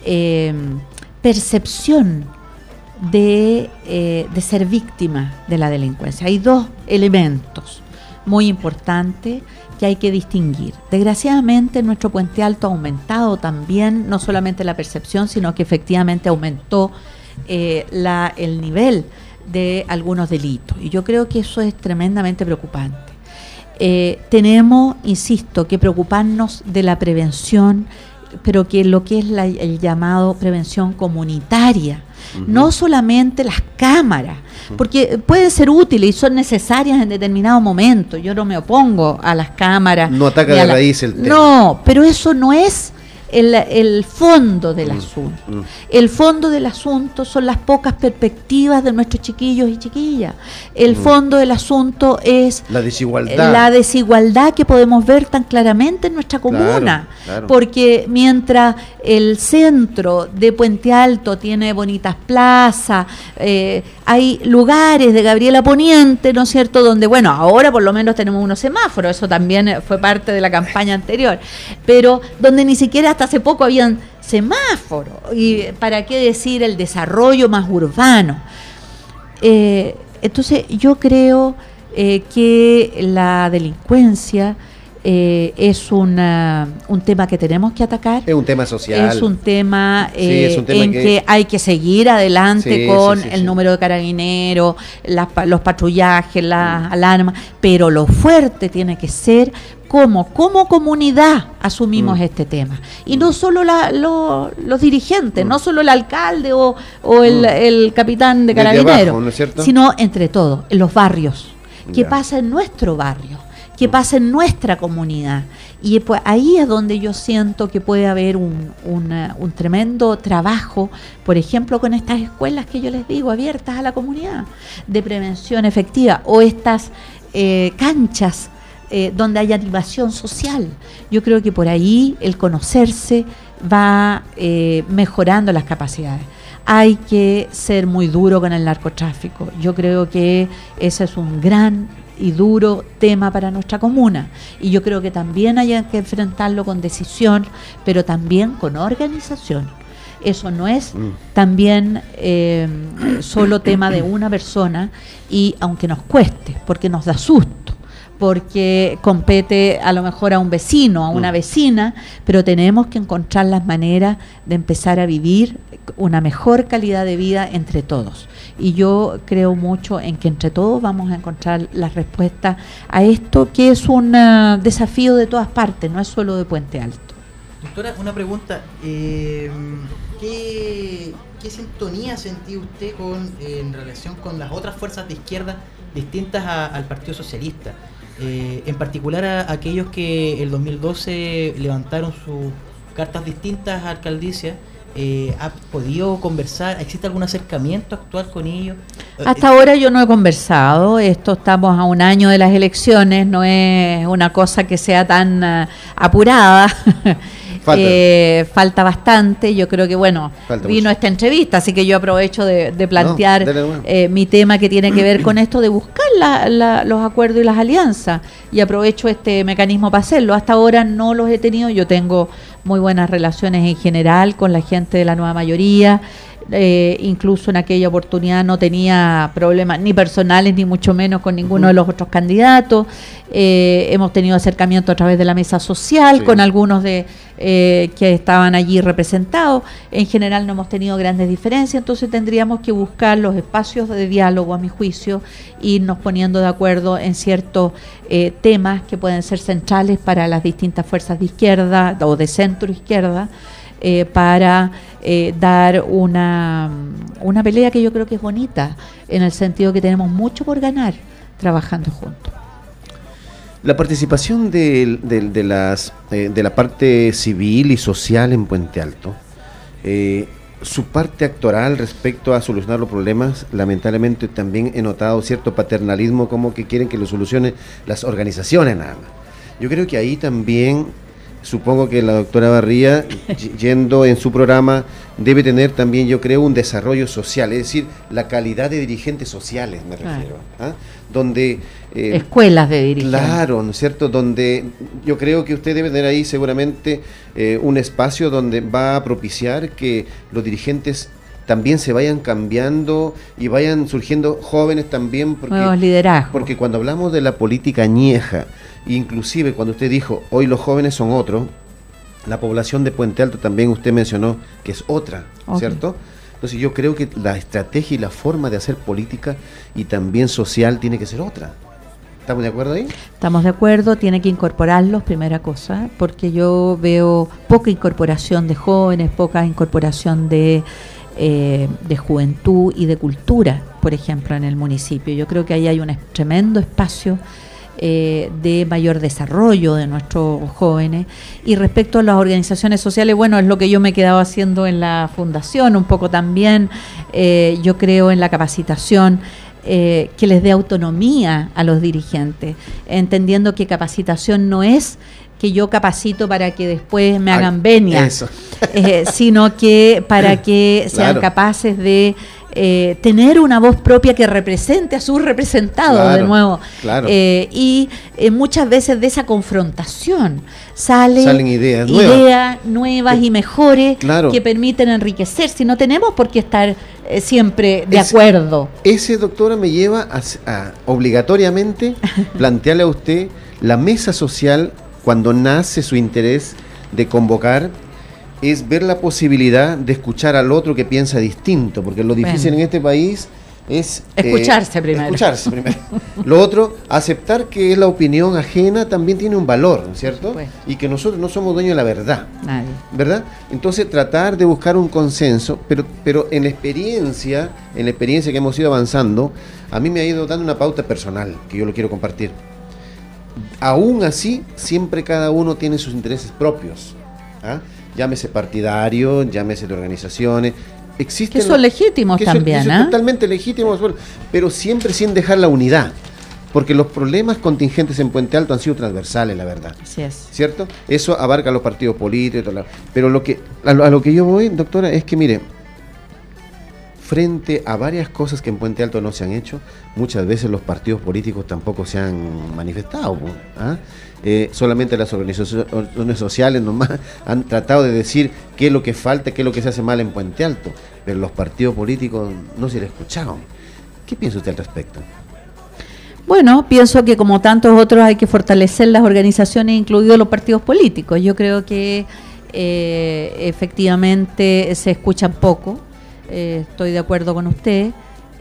percepción de ser víctima de la delincuencia. Hay dos elementos muy importantes que hay que distinguir. Desgraciadamente en nuestro Puente Alto ha aumentado también, no solamente la percepción, sino que efectivamente aumentó el nivel de algunos delitos. Y yo creo que eso es tremendamente preocupante. Tenemos, insisto, que preocuparnos de la prevención, pero que lo que es el llamado prevención comunitaria, no solamente las cámaras, porque pueden ser útiles y son necesarias en determinado momento. Yo no me opongo a las cámaras. No ataca de raíz el tema. No, pero eso no es el fondo del asunto. El fondo del asunto son las pocas perspectivas de nuestros chiquillos y chiquillas. El fondo del asunto es la desigualdad. La desigualdad que podemos ver tan claramente en nuestra comuna. Claro. Porque mientras el centro de Puente Alto tiene bonitas plazas, hay lugares de Gabriela Poniente, ¿no es cierto?, donde, bueno, ahora por lo menos tenemos unos semáforos, eso también fue parte de la campaña anterior, pero donde ni siquiera hasta hace poco habían semáforos, y para qué decir el desarrollo más urbano. Entonces yo creo que la delincuencia es un tema que tenemos que atacar. Es un tema social. Es un tema, es un tema en que hay que seguir adelante con el número de carabineros, los patrullajes, las alarmas, pero lo fuerte tiene que ser como comunidad asumimos este tema. Y no solo los dirigentes, no solo el alcalde o el capitán de carabineros, abajo, ¿no es cierto? Sino entre todos, en los barrios. ¿Qué pasa en nuestro barrio? ¿Qué pasa en nuestra comunidad? Y pues ahí es donde yo siento que puede haber un tremendo trabajo, por ejemplo, con estas escuelas que yo les digo, abiertas a la comunidad, de prevención efectiva, o estas canchas donde hay animación social. Yo creo que por ahí el conocerse va mejorando las capacidades. Hay que ser muy duro con el narcotráfico. Yo creo que ese es un gran y duro tema para nuestra comuna, y yo creo que también hay que enfrentarlo con decisión, pero también con organización. Eso no es también solo tema de una persona, y aunque nos cueste, porque nos da susto, porque compete a lo mejor a un vecino, a una vecina, pero tenemos que encontrar las maneras de empezar a vivir una mejor calidad de vida entre todos. Y yo creo mucho en que entre todos vamos a encontrar las respuestas a esto, que es un desafío de todas partes, no es solo de Puente Alto. Doctora, una pregunta. ¿Qué sintonía sentía usted en relación con las otras fuerzas de izquierda distintas al Partido Socialista? En particular a aquellos que el 2012 levantaron sus cartas distintas a alcaldicias. ¿Ha podido conversar? ¿Existe algún acercamiento actual con ellos? Hasta ahora yo no he conversado. Estamos a un año de las elecciones, no es una cosa que sea tan apurada. Falta bastante. Yo creo que vino esta entrevista, así que yo aprovecho de plantear mi tema, que tiene que ver con esto de buscar los acuerdos y las alianzas, y aprovecho este mecanismo para hacerlo. Hasta ahora no los he tenido. Yo tengo muy buenas relaciones en general con la gente de la nueva mayoría. Incluso en aquella oportunidad no tenía problemas ni personales ni mucho menos con ninguno de los otros candidatos. Hemos tenido acercamiento a través de la mesa social con algunos de que estaban allí representados. En general no hemos tenido grandes diferencias, entonces tendríamos que buscar los espacios de diálogo, a mi juicio, irnos poniendo de acuerdo en ciertos temas que pueden ser centrales para las distintas fuerzas de izquierda o de centro izquierda, para dar una pelea que yo creo que es bonita, en el sentido que tenemos mucho por ganar trabajando juntos. La participación de la parte civil y social en Puente Alto, su parte actoral respecto a solucionar los problemas, lamentablemente también he notado cierto paternalismo, como que quieren que lo solucionen las organizaciones nada más. Yo creo que ahí también, supongo que la doctora Barría, yendo en su programa, debe tener también, yo creo, un desarrollo social, es decir, la calidad de dirigentes sociales, me refiero, donde... escuelas de dirigentes. Claro, ¿no es cierto? Donde yo creo que usted debe tener ahí seguramente un espacio donde va a propiciar que los dirigentes también se vayan cambiando y vayan surgiendo jóvenes también, nuevos liderazgos. Porque cuando hablamos de la política añeja, inclusive cuando usted dijo, hoy los jóvenes son otros, la población de Puente Alto también usted mencionó que es otra, ¿cierto? Entonces yo creo que la estrategia y la forma de hacer política y también social tiene que ser otra. ¿Estamos de acuerdo ahí? Estamos de acuerdo, tiene que incorporarlos, primera cosa, porque yo veo poca incorporación de jóvenes, poca incorporación de juventud y de cultura, por ejemplo, en el municipio. Yo creo que ahí hay un tremendo espacio de mayor desarrollo de nuestros jóvenes. Y respecto a las organizaciones sociales, es lo que yo me he quedado haciendo en la fundación, un poco también. Yo creo en la capacitación, que les dé autonomía a los dirigentes, entendiendo que capacitación no es que yo capacito para que después me hagan venia, sino que para que sean capaces de tener una voz propia que represente a sus representados de nuevo. Claro. Y muchas veces de esa confrontación salen ideas nuevas y mejores que permiten enriquecer. Si no tenemos por qué estar siempre de acuerdo. Ese, doctora, me lleva a obligatoriamente plantearle a usted la mesa social cuando nace su interés de convocar. Es ver la posibilidad de escuchar al otro que piensa distinto, porque lo difícil en este país es escucharse primero. Lo otro, aceptar que la opinión ajena también tiene un valor, ¿no es cierto? Pues. Y que nosotros no somos dueños de la verdad. Nadie. ¿Verdad? Entonces tratar de buscar un consenso, pero en la experiencia que hemos ido avanzando, a mí me ha ido dando una pauta personal que yo lo quiero compartir. Aún así, siempre cada uno tiene sus intereses propios. ¿Ah? Llámese partidario, llámese de organizaciones. Existen que son legítimos también, son totalmente legítimos, pero siempre sin dejar la unidad. Porque los problemas contingentes en Puente Alto han sido transversales, la verdad. Así es. ¿Cierto? Eso abarca a los partidos políticos. Pero a lo que yo voy, doctora, es que mire, frente a varias cosas que en Puente Alto no se han hecho, muchas veces los partidos políticos tampoco se han manifestado. ¿Ah? Solamente las organizaciones sociales nomás han tratado de decir qué es lo que falta, qué es lo que se hace mal en Puente Alto, pero los partidos políticos no se les escucharon. ¿Qué piensa usted al respecto? Bueno, pienso que como tantos otros hay que fortalecer las organizaciones, incluidos los partidos políticos. Yo creo que efectivamente se escuchan poco, estoy de acuerdo con usted.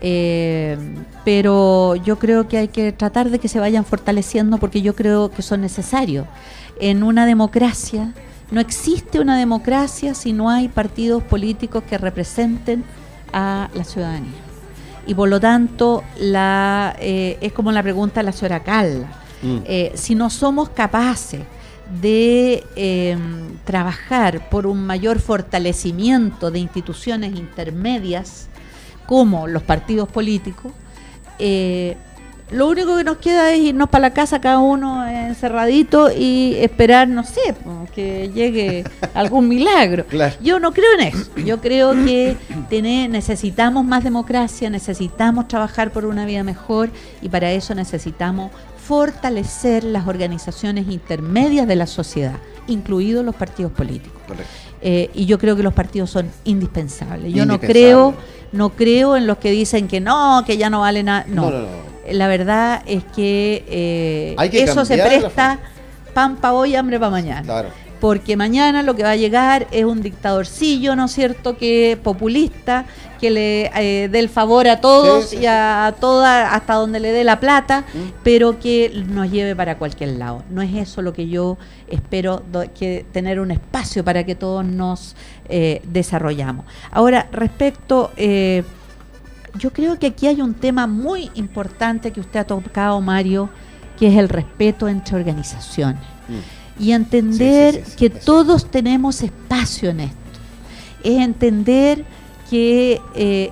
Pero yo creo que hay que tratar de que se vayan fortaleciendo porque yo creo que son necesarios. En una democracia, no existe una democracia si no hay partidos políticos que representen a la ciudadanía. Y por lo tanto, es como la pregunta de la señora Carla. Si no somos capaces de trabajar por un mayor fortalecimiento de instituciones intermedias, como los partidos políticos, lo único que nos queda es irnos para la casa cada uno encerradito y esperar, no sé, que llegue algún milagro. Claro. Yo no creo en eso. Yo creo que necesitamos más democracia, necesitamos trabajar por una vida mejor y para eso necesitamos fortalecer las organizaciones intermedias de la sociedad, incluidos los partidos políticos. Y yo creo que los partidos son indispensables. Yo no creo en los que dicen que ya no vale nada. No. La verdad es que eso se presta pan para hoy, hambre para mañana. Claro. Porque mañana lo que va a llegar es un dictadorcillo, ¿no es cierto?, que populista, que le dé el favor a todos y a todas, hasta donde le dé la plata, pero que nos lleve para cualquier lado. No es eso lo que yo espero, que tener un espacio para que todos nos desarrollamos. Ahora, respecto, yo creo que aquí hay un tema muy importante que usted ha tocado, Mario, que es el respeto entre organizaciones. Y entender que todos tenemos espacio en esto. Es entender que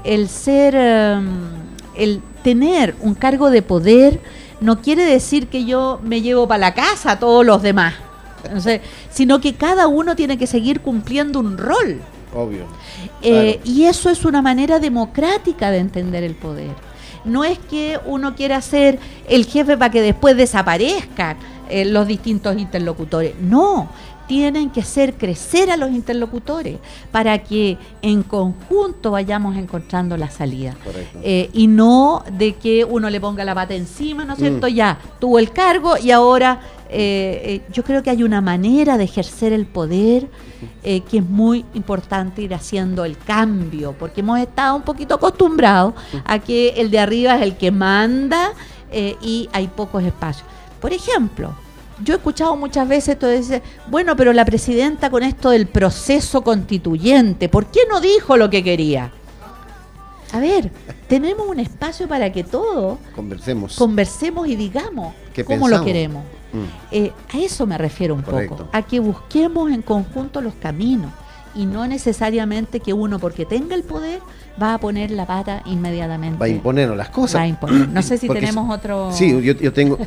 el tener un cargo de poder no quiere decir que yo me llevo para la casa a todos los demás, sino que cada uno tiene que seguir cumpliendo un rol. Obvio. Claro. Y eso es una manera democrática de entender el poder. No es que uno quiera ser el jefe para que después desaparezcan los distintos interlocutores. No, tienen que hacer crecer a los interlocutores para que en conjunto vayamos encontrando la salida. Y no de que uno le ponga la pata encima, ¿no es cierto? Ya tuvo el cargo y ahora yo creo que hay una manera de ejercer el poder que es muy importante ir haciendo el cambio, porque hemos estado un poquito acostumbrados a que el de arriba es el que manda y hay pocos espacios. Por ejemplo, yo he escuchado muchas veces esto de decir, bueno, pero la presidenta con esto del proceso constituyente, ¿por qué no dijo lo que quería? A ver, tenemos un espacio para que todos conversemos y digamos cómo lo queremos. A eso me refiero un poco, a que busquemos en conjunto los caminos y no necesariamente que uno, porque tenga el poder, va a poner la pata inmediatamente. Va a imponernos las cosas. Va a imponer. No sé si tenemos otro... Sí, yo tengo...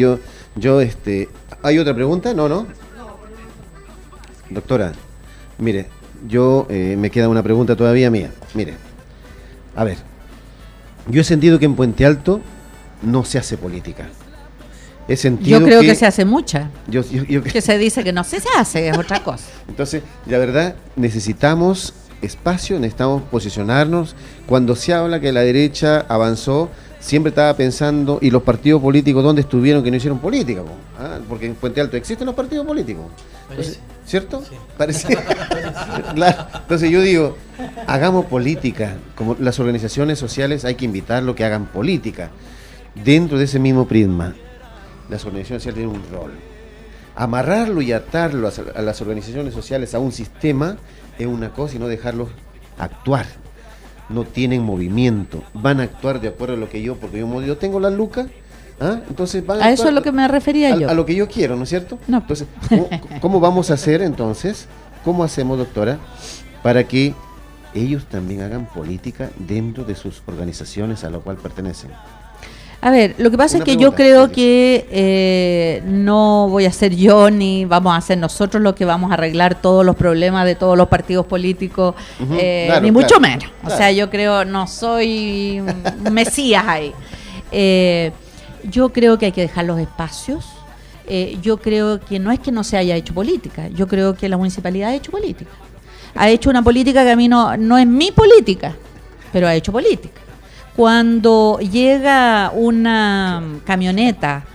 ¿Hay otra pregunta? No. Doctora, mire, me queda una pregunta todavía mía. Mire, A ver, yo he sentido que en Puente Alto no se hace política. He sentido Yo creo que se hace mucha. yo- Que se dice que no se hace, es otra cosa. Entonces, la verdad, necesitamos espacio, necesitamos posicionarnos. Cuando se habla que la derecha avanzó, siempre estaba pensando, ¿y los partidos políticos dónde estuvieron que no hicieron política? Po? ¿Ah? Porque en Puente Alto existen los partidos políticos. Entonces, ¿cierto? Sí. Parece. Claro. Entonces yo digo, hagamos política. Como las organizaciones sociales hay que invitarlo que hagan política. Dentro de ese mismo prisma, las organizaciones sociales tienen un rol. Amarrarlo y atarlo a las organizaciones sociales a un sistema es una cosa y no dejarlos actuar. No tienen movimiento, van a actuar de acuerdo a lo que porque yo tengo las lucas, ¿ah? Entonces van A eso es lo que me refería yo. a lo que yo quiero, ¿no es cierto? No. Entonces, ¿cómo vamos a hacer entonces? ¿Cómo hacemos, doctora, para que ellos también hagan política dentro de sus organizaciones a la cual pertenecen? A ver, lo que pasa Una es que yo pregunta, creo Félix. que no voy a ser yo ni vamos a ser nosotros los que vamos a arreglar todos los problemas de todos los partidos políticos, Ujú, claro, ni mucho claro, menos. O claro. sea, yo creo, no soy un mesías ahí. Yo creo que hay que dejar los espacios. Yo creo que no es que no se haya hecho política, yo creo que la municipalidad ha hecho política. Ha hecho una política que a mí no es mi política, pero ha hecho política. Cuando llega una camioneta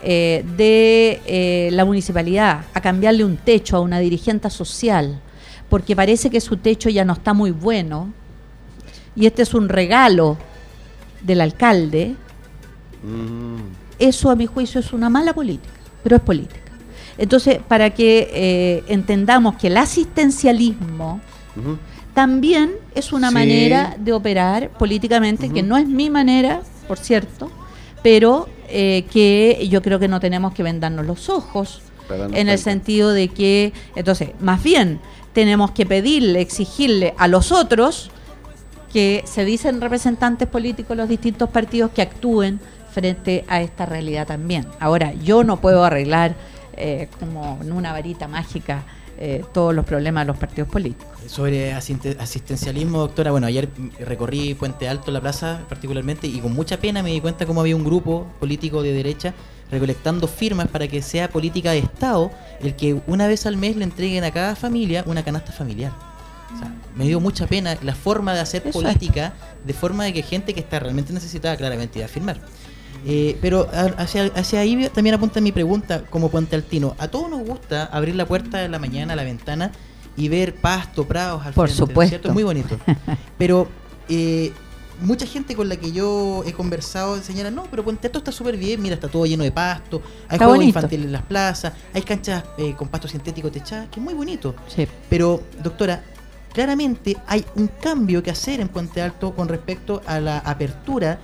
de la municipalidad a cambiarle un techo a una dirigente social, porque parece que su techo ya no está muy bueno, y este es un regalo del alcalde, eso a mi juicio es una mala política, pero es política. Entonces, para que entendamos que el asistencialismo Ujú. también es una Sí. manera de operar políticamente, que Ujú. no es mi manera, por cierto, pero que yo creo que no tenemos que vendarnos los ojos, Para darnos en el cuenta. sentido de que, entonces, más bien tenemos que pedirle, exigirle a los otros que se dicen representantes políticos de los distintos partidos que actúen frente a esta realidad también. Ahora, yo no puedo arreglar como en una varita mágica todos los problemas de los partidos políticos. Sobre asistencialismo, doctora, bueno, ayer recorrí Puente Alto, la plaza particularmente, y con mucha pena me di cuenta cómo había un grupo político de derecha recolectando firmas para que sea política de Estado el que una vez al mes le entreguen a cada familia una canasta familiar. O sea, me dio mucha pena la forma de hacer Eso política, de forma de que gente que está realmente necesitada claramente iba a firmar. Pero hacia ahí también apunta mi pregunta como puentealtino. A todos nos gusta abrir la puerta de la mañana, la ventana, y ver pasto, prados al Por frente, ¿no es supuesto. cierto? Es muy bonito. Pero mucha gente con la que yo he conversado señala, no, pero Puente Alto está súper bien, mira, está todo lleno de pasto, hay Está juegos bonito. infantiles en las plazas, hay canchas con pasto sintético techadas, que es muy bonito. Sí. Pero, doctora, claramente hay un cambio que hacer en Puente Alto con respecto a la apertura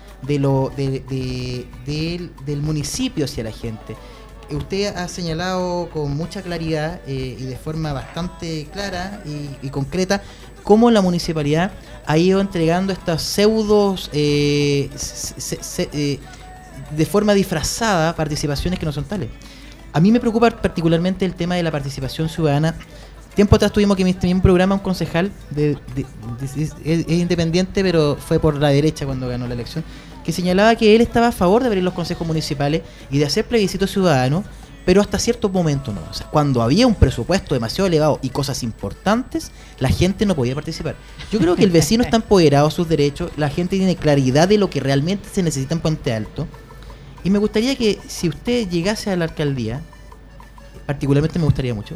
del municipio hacia la gente. Usted ha señalado con mucha claridad y de forma bastante clara y concreta cómo la municipalidad ha ido entregando estas pseudos de forma disfrazada participaciones que no son tales. A mí me preocupa particularmente el tema de la participación ciudadana. Tiempo atrás tuvimos que en este mismo programa un concejal es independiente, pero fue por la derecha cuando ganó la elección, que señalaba que él estaba a favor de abrir los consejos municipales y de hacer plebiscito ciudadano, pero hasta cierto momento no. O sea, cuando había un presupuesto demasiado elevado y cosas importantes, la gente no podía participar. Yo creo que el vecino está empoderado de sus derechos, la gente tiene claridad de lo que realmente se necesita en Puente Alto, y me gustaría que si usted llegase a la alcaldía, particularmente me gustaría mucho,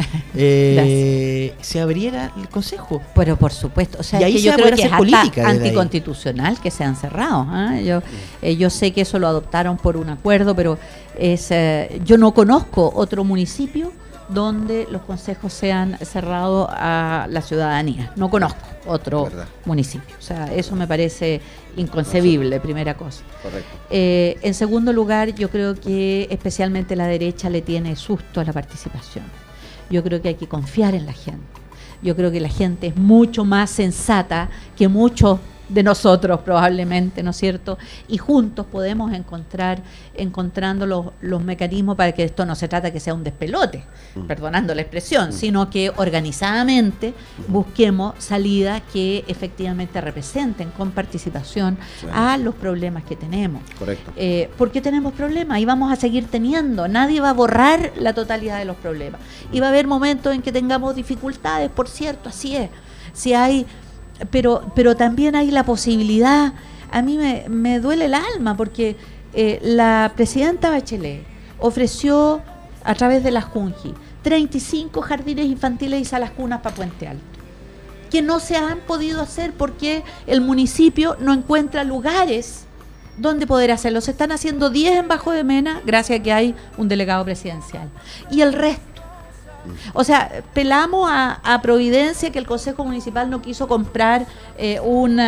se abriera el consejo. Pero por supuesto, o sea, Y ahí es que se yo va a creo poder que es hacer hasta política desde ahí. anticonstitucional que sean cerrados. Yo sé que eso lo adoptaron por un acuerdo, pero yo no conozco otro municipio donde los consejos sean cerrados a la ciudadanía. No conozco otro Verdad. municipio. O sea, eso me parece inconcebible, primera cosa. Correcto. En segundo lugar, yo creo que especialmente la derecha le tiene susto a la participación. Yo creo que hay que confiar en la gente. Yo creo que la gente es mucho más sensata que muchos de nosotros probablemente, ¿no es cierto? Y juntos podemos encontrando los mecanismos para que esto no se trata que sea un despelote, perdonando la expresión, sino que organizadamente busquemos salidas que efectivamente representen con participación a los problemas que tenemos. Correcto. Porque tenemos problemas y vamos a seguir teniendo. Nadie va a borrar la totalidad de los problemas. Y va a haber momentos en que tengamos dificultades, por cierto, así es. Si hay... Pero también hay la posibilidad, a mí me duele el alma, porque la presidenta Bachelet ofreció a través de la Junji 35 jardines infantiles y salas cunas para Puente Alto, que no se han podido hacer porque el municipio no encuentra lugares donde poder hacerlo. Se están haciendo 10 en Bajo de Mena, gracias a que hay un delegado presidencial. Y el resto. O sea, pelamos a Providencia, que el Consejo Municipal no quiso comprar un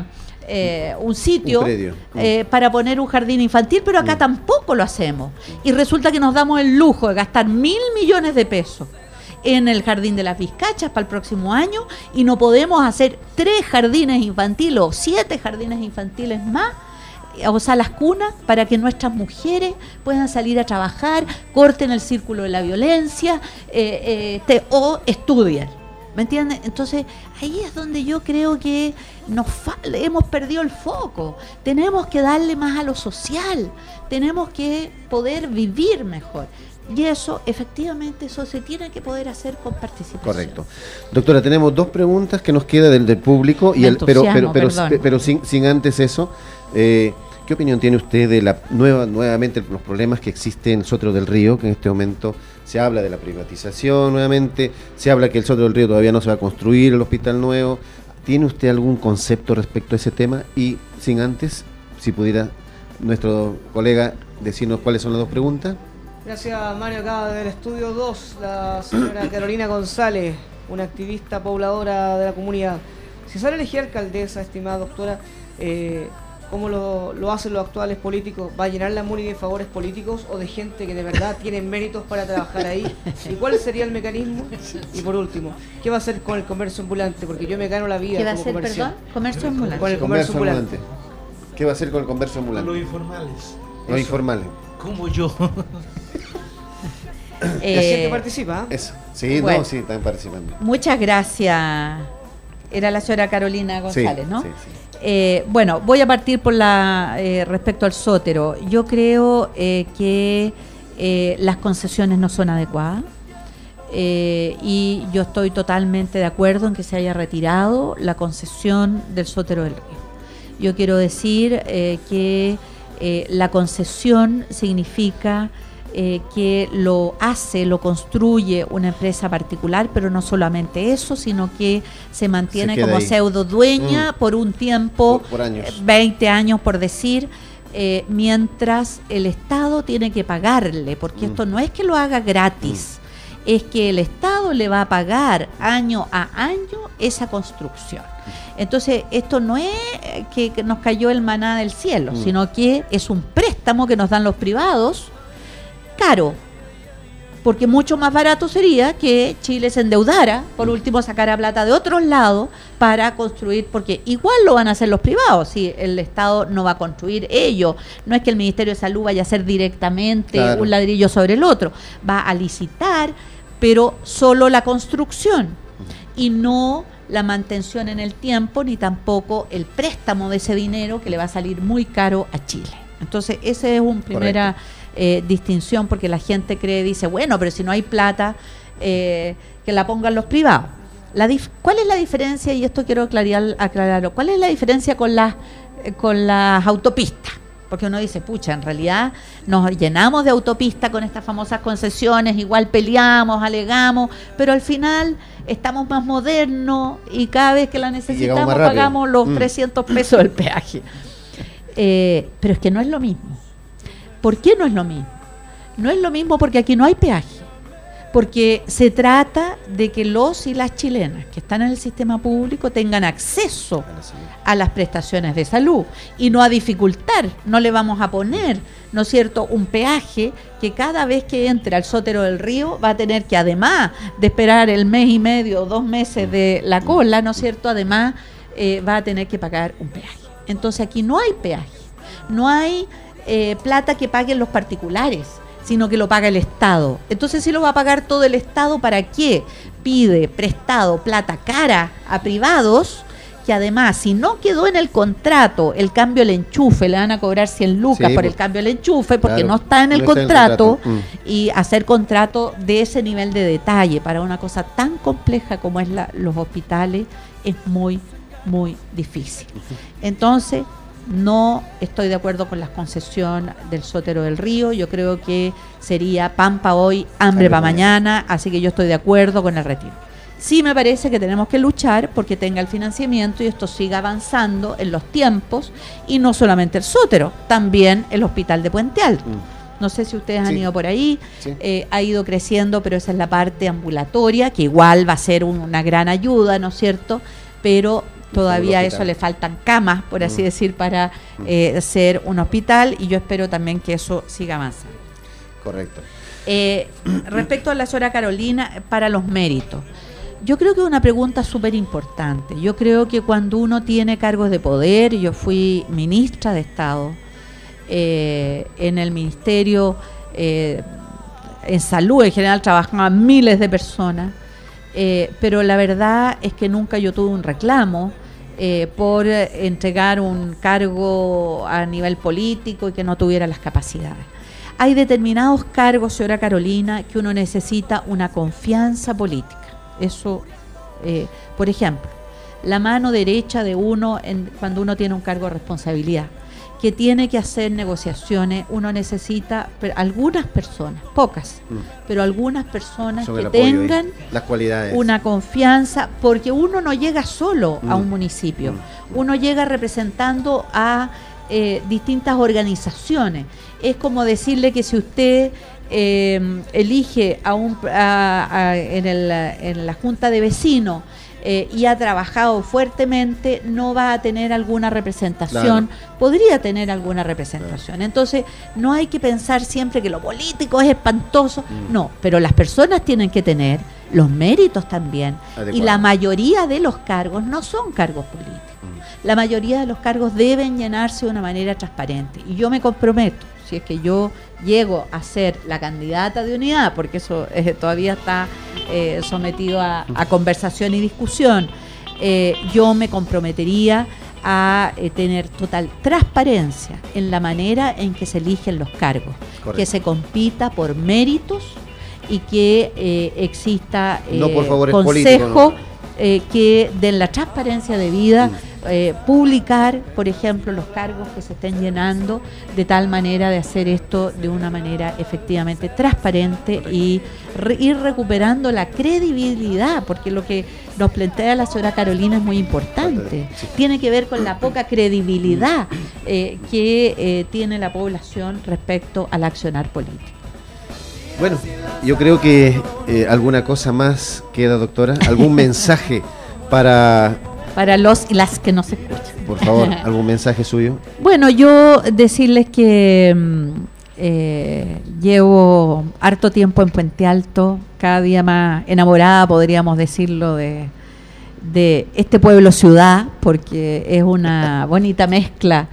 sitio para poner un jardín infantil, pero acá tampoco lo hacemos. Y resulta que nos damos el lujo de gastar 1.000 millones de pesos en el Jardín de las Vizcachas para el próximo año y no podemos hacer 3 jardines infantiles o 7 jardines infantiles más, o salas cunas, para que nuestras mujeres puedan salir a trabajar, corten el círculo de la violencia o estudien. ¿Me entienden? Entonces, ahí es donde yo creo que hemos perdido el foco. Tenemos que darle más a lo social, tenemos que poder vivir mejor. Y eso, efectivamente, eso se tiene que poder hacer con participación. Correcto. Doctora, tenemos 2 preguntas que nos queda del público, pero sin antes eso, ¿qué opinión tiene usted de nuevamente los problemas que existen en el Sotero del Río, que en este momento se habla de la privatización nuevamente, se habla que el Sotero del Río todavía no se va a construir el hospital nuevo? ¿Tiene usted algún concepto respecto a ese tema? Y sin antes, si pudiera nuestro colega decirnos cuáles son las 2 preguntas. Gracias, Mario. Acá del estudio 2, la señora Carolina González, una activista pobladora de la comunidad. Si sale elegida alcaldesa, estimada doctora, ¿cómo lo hacen los actuales políticos? ¿Va a llenar la MUNI de favores políticos o de gente que de verdad tiene méritos para trabajar ahí? ¿Y cuál sería el mecanismo? Y por último, ¿qué va a hacer con el comercio ambulante? Porque yo me gano la vida. ¿Qué va a como hacer, comerciante. perdón? Comercio ambulante. Con el comercio ambulante. ¿Qué va a hacer con el comercio ambulante? Los informales. Los informales. Como yo. La gente participa. Eso. Sí, bueno, no, sí, están participando. Muchas gracias. Era la señora Carolina González, sí, ¿no? Sí, sí. Bueno, voy a partir por respecto al Sotero. Yo creo que las concesiones no son adecuadas y yo estoy totalmente de acuerdo en que se haya retirado la concesión del Sotero del Río. Yo quiero decir que la concesión significa que lo construye una empresa particular, pero no solamente eso, sino que se mantiene como pseudo dueña por un tiempo, por años. 20 años por decir, mientras el Estado tiene que pagarle, porque esto no es que lo haga gratis, es que el Estado le va a pagar año a año esa construcción. Entonces, esto no es que nos cayó el maná del cielo, sino que es un préstamo que nos dan los privados, caro, porque mucho más barato sería que Chile se endeudara, por último sacara plata de otros lados para construir, porque igual lo van a hacer los privados, si el Estado no va a construir ello, no es que el Ministerio de Salud vaya a hacer directamente un ladrillo sobre el otro, va a licitar, pero solo la construcción y no la mantención en el tiempo, ni tampoco el préstamo de ese dinero que le va a salir muy caro a Chile. Entonces, esa es una primera distinción, porque la gente dice, bueno, pero si no hay plata, que la pongan los privados. ¿Cuál es la diferencia? Y esto quiero aclararlo. ¿Cuál es la diferencia con las autopistas? Porque uno dice, pucha, en realidad nos llenamos de autopistas con estas famosas concesiones, igual peleamos, alegamos, pero al final estamos más modernos y cada vez que la necesitamos pagamos los 300 pesos del peaje. Pero es que no es lo mismo. ¿Por qué no es lo mismo? No es lo mismo porque aquí no hay peaje, porque se trata de que los y las chilenas que están en el sistema público tengan acceso a las prestaciones de salud y no a dificultar. No le vamos a poner, ¿no es cierto?, un peaje que cada vez que entre al Sotero del Río va a tener que, además de esperar el mes y medio o 2 meses de la cola, ¿no es cierto?, además va a tener que pagar un peaje. Entonces aquí no hay peaje, no hay plata que paguen los particulares, sino que lo paga el Estado. Entonces, si lo va a pagar todo el Estado, ¿para qué pide prestado plata cara a privados? Que además, si no quedó en el contrato el cambio del enchufe, le van a cobrar 100 lucas por el cambio del enchufe, porque claro, no está en el no está en el contrato, contrato. y hacer contrato de ese nivel de detalle para una cosa tan compleja como es los hospitales es muy, muy difícil. Entonces, no estoy de acuerdo con la concesión del Sotero del Río. Yo creo que sería pan para hoy, hambre para mañana, así que yo estoy de acuerdo con el retiro. Sí me parece que tenemos que luchar porque tenga el financiamiento y esto siga avanzando en los tiempos, y no solamente el Sotero, también el Hospital de Puente Alto. No sé si ustedes han ido por ahí, ha ido creciendo, pero esa es la parte ambulatoria, que igual va a ser una gran ayuda, ¿no es cierto? Pero todavía a eso le faltan camas, por así decir, para ser un hospital, y yo espero también que eso siga avanzando. Correcto. Respecto a la señora Carolina, para los méritos, yo creo que es una pregunta súper importante. Yo creo que cuando uno tiene cargos de poder, yo fui ministra de Estado en el Ministerio en Salud, en general trabajaban miles de personas, pero la verdad es que nunca yo tuve un reclamo por entregar un cargo a nivel político y que no tuviera las capacidades. Hay determinados cargos, señora Carolina, que uno necesita una confianza política. Eso, por ejemplo, la mano derecha de uno cuando uno tiene un cargo de responsabilidad, que tiene que hacer negociaciones, uno necesita algunas personas, pocas, pero algunas personas que tengan las cualidades, una confianza, porque uno no llega solo a un municipio, uno llega representando a distintas organizaciones. Es como decirle que si usted elige en la junta de vecinos y ha trabajado fuertemente, no va a tener alguna representación, podría tener alguna representación. Entonces, no hay que pensar siempre que lo político es espantoso, no, pero las personas tienen que tener los méritos también. Adecuado. Y la mayoría de los cargos no son cargos políticos. La mayoría de los cargos deben llenarse de una manera transparente. Y yo me comprometo, si es que yo llego a ser la candidata de unidad, porque eso todavía está sometido a conversación y discusión, yo me comprometería a tener total transparencia en la manera en que se eligen los cargos. Correcto. Que se compita por méritos y que exista consejo que den la transparencia debida. Publicar, por ejemplo, los cargos que se estén llenando, de tal manera de hacer esto de una manera efectivamente transparente. Correcto. Y ir recuperando la credibilidad, porque lo que nos plantea la señora Carolina es muy importante. Sí. Tiene que ver con la poca credibilidad que tiene la población respecto al accionar político. Bueno, yo creo que alguna cosa más queda, doctora, algún mensaje para los y las que nos escuchan. Por favor, ¿algún mensaje suyo? Bueno, yo decirles que llevo harto tiempo en Puente Alto, cada día más enamorada, podríamos decirlo, de este pueblo ciudad, porque es una bonita mezcla,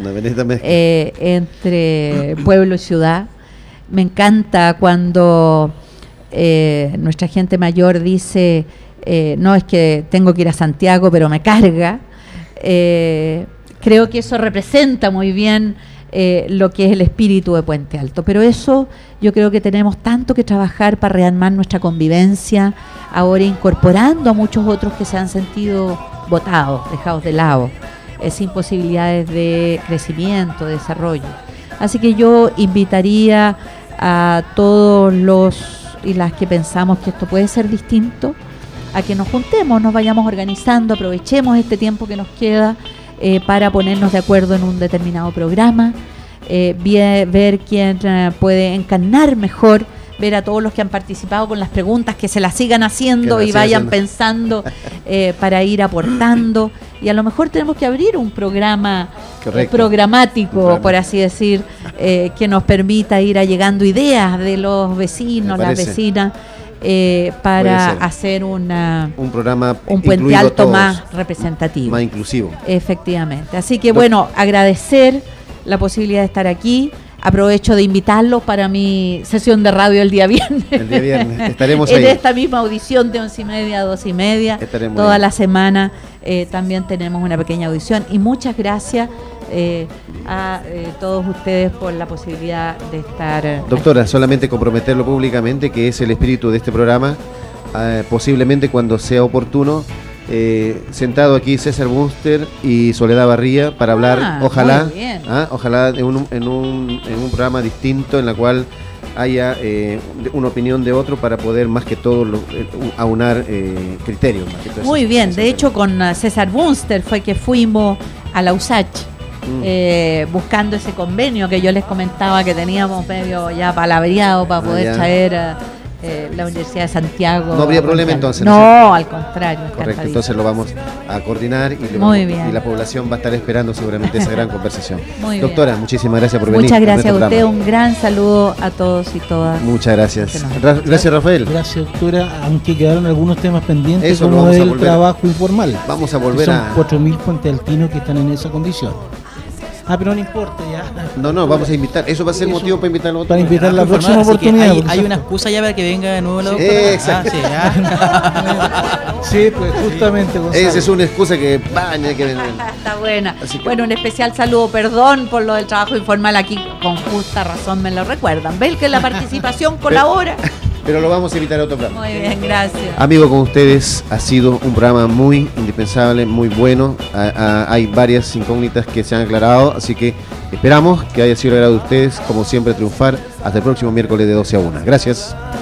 entre pueblo y ciudad. Me encanta cuando nuestra gente mayor dice... no es que tengo que ir a Santiago, pero me carga. Creo que eso representa muy bien lo que es el espíritu de Puente Alto. Pero eso yo creo que tenemos tanto que trabajar para rearmar nuestra convivencia, ahora incorporando a muchos otros que se han sentido botados, dejados de lado, sin posibilidades de crecimiento, de desarrollo. Así que yo invitaría a todos los y las que pensamos que esto puede ser distinto, a que nos juntemos, nos vayamos organizando, aprovechemos este tiempo que nos queda para ponernos de acuerdo en un determinado programa, ver quién puede encarnar mejor, ver a todos los que han participado con las preguntas, que se las sigan haciendo y vayan pensando para ir aportando. Y a lo mejor tenemos que abrir un programa programático, por así decir, que nos permita ir allegando ideas de los vecinos, las vecinas, para ser hacer un programa un Puente incluido a Alto todos, más representativo. más inclusivo. Efectivamente. Así que bueno, agradecer la posibilidad de estar aquí. Aprovecho de invitarlos para mi sesión de radio el día viernes. El día viernes estaremos en ahí. esta misma audición de 11:30 a 2:30. Estaremos Toda ahí. la semana también tenemos una pequeña audición. Y muchas gracias a todos ustedes por la posibilidad de estar. Doctora, solamente comprometerlo públicamente, que es el espíritu de este programa, posiblemente cuando sea oportuno, sentado aquí César Bunster y Soledad Barría para hablar, ojalá, muy bien. ojalá en un programa distinto en la cual haya una opinión de otro para poder más que todo aunar criterios. Más que todo Muy eso. bien, de hecho con César Bunster fue que fuimos a la USACH buscando ese convenio que yo les comentaba que teníamos medio ya palabreado para poder ya. traer la Universidad de Santiago. No habría problema entonces, No, al contrario. Correcto, encantadísimo. entonces lo vamos a coordinar Muy bien. y la población va a estar esperando seguramente esa gran conversación. Muy bien. Doctora, muchísimas gracias por venir. Muchas gracias a nuestro usted, programa. un gran saludo a todos y todas. Muchas gracias. Que nos- Gracias, Rafael. Gracias, doctora. Aunque quedaron algunos temas pendientes, Eso lo como vamos a el volver. trabajo informal. Vamos a volver Son a... 4.000 puentealtinos que están en esa condición. Pero no importa ya. No, vamos a invitar. Eso va a ser Eso, motivo para invitarlo a para otro. invitar la Informar, próxima así que oportunidad. Hay, porque hay eso- una excusa ya para que venga de nuevo la doctora. Exacto. Sí, ya. Sí, pues justamente, Gonzalo. Esa es una excusa que baña, que Está buena. Así que- Bueno, un especial saludo, perdón por lo del trabajo informal aquí, con justa razón me lo recuerdan. ¿Ven que la participación colabora? pero lo vamos a invitar a otro programa. Muy bien, gracias. Amigo, con ustedes ha sido un programa muy indispensable, muy bueno. Hay varias incógnitas que se han aclarado, así que esperamos que haya sido el agrado de ustedes, como siempre, triunfar hasta el próximo miércoles de 12 a 1. Gracias.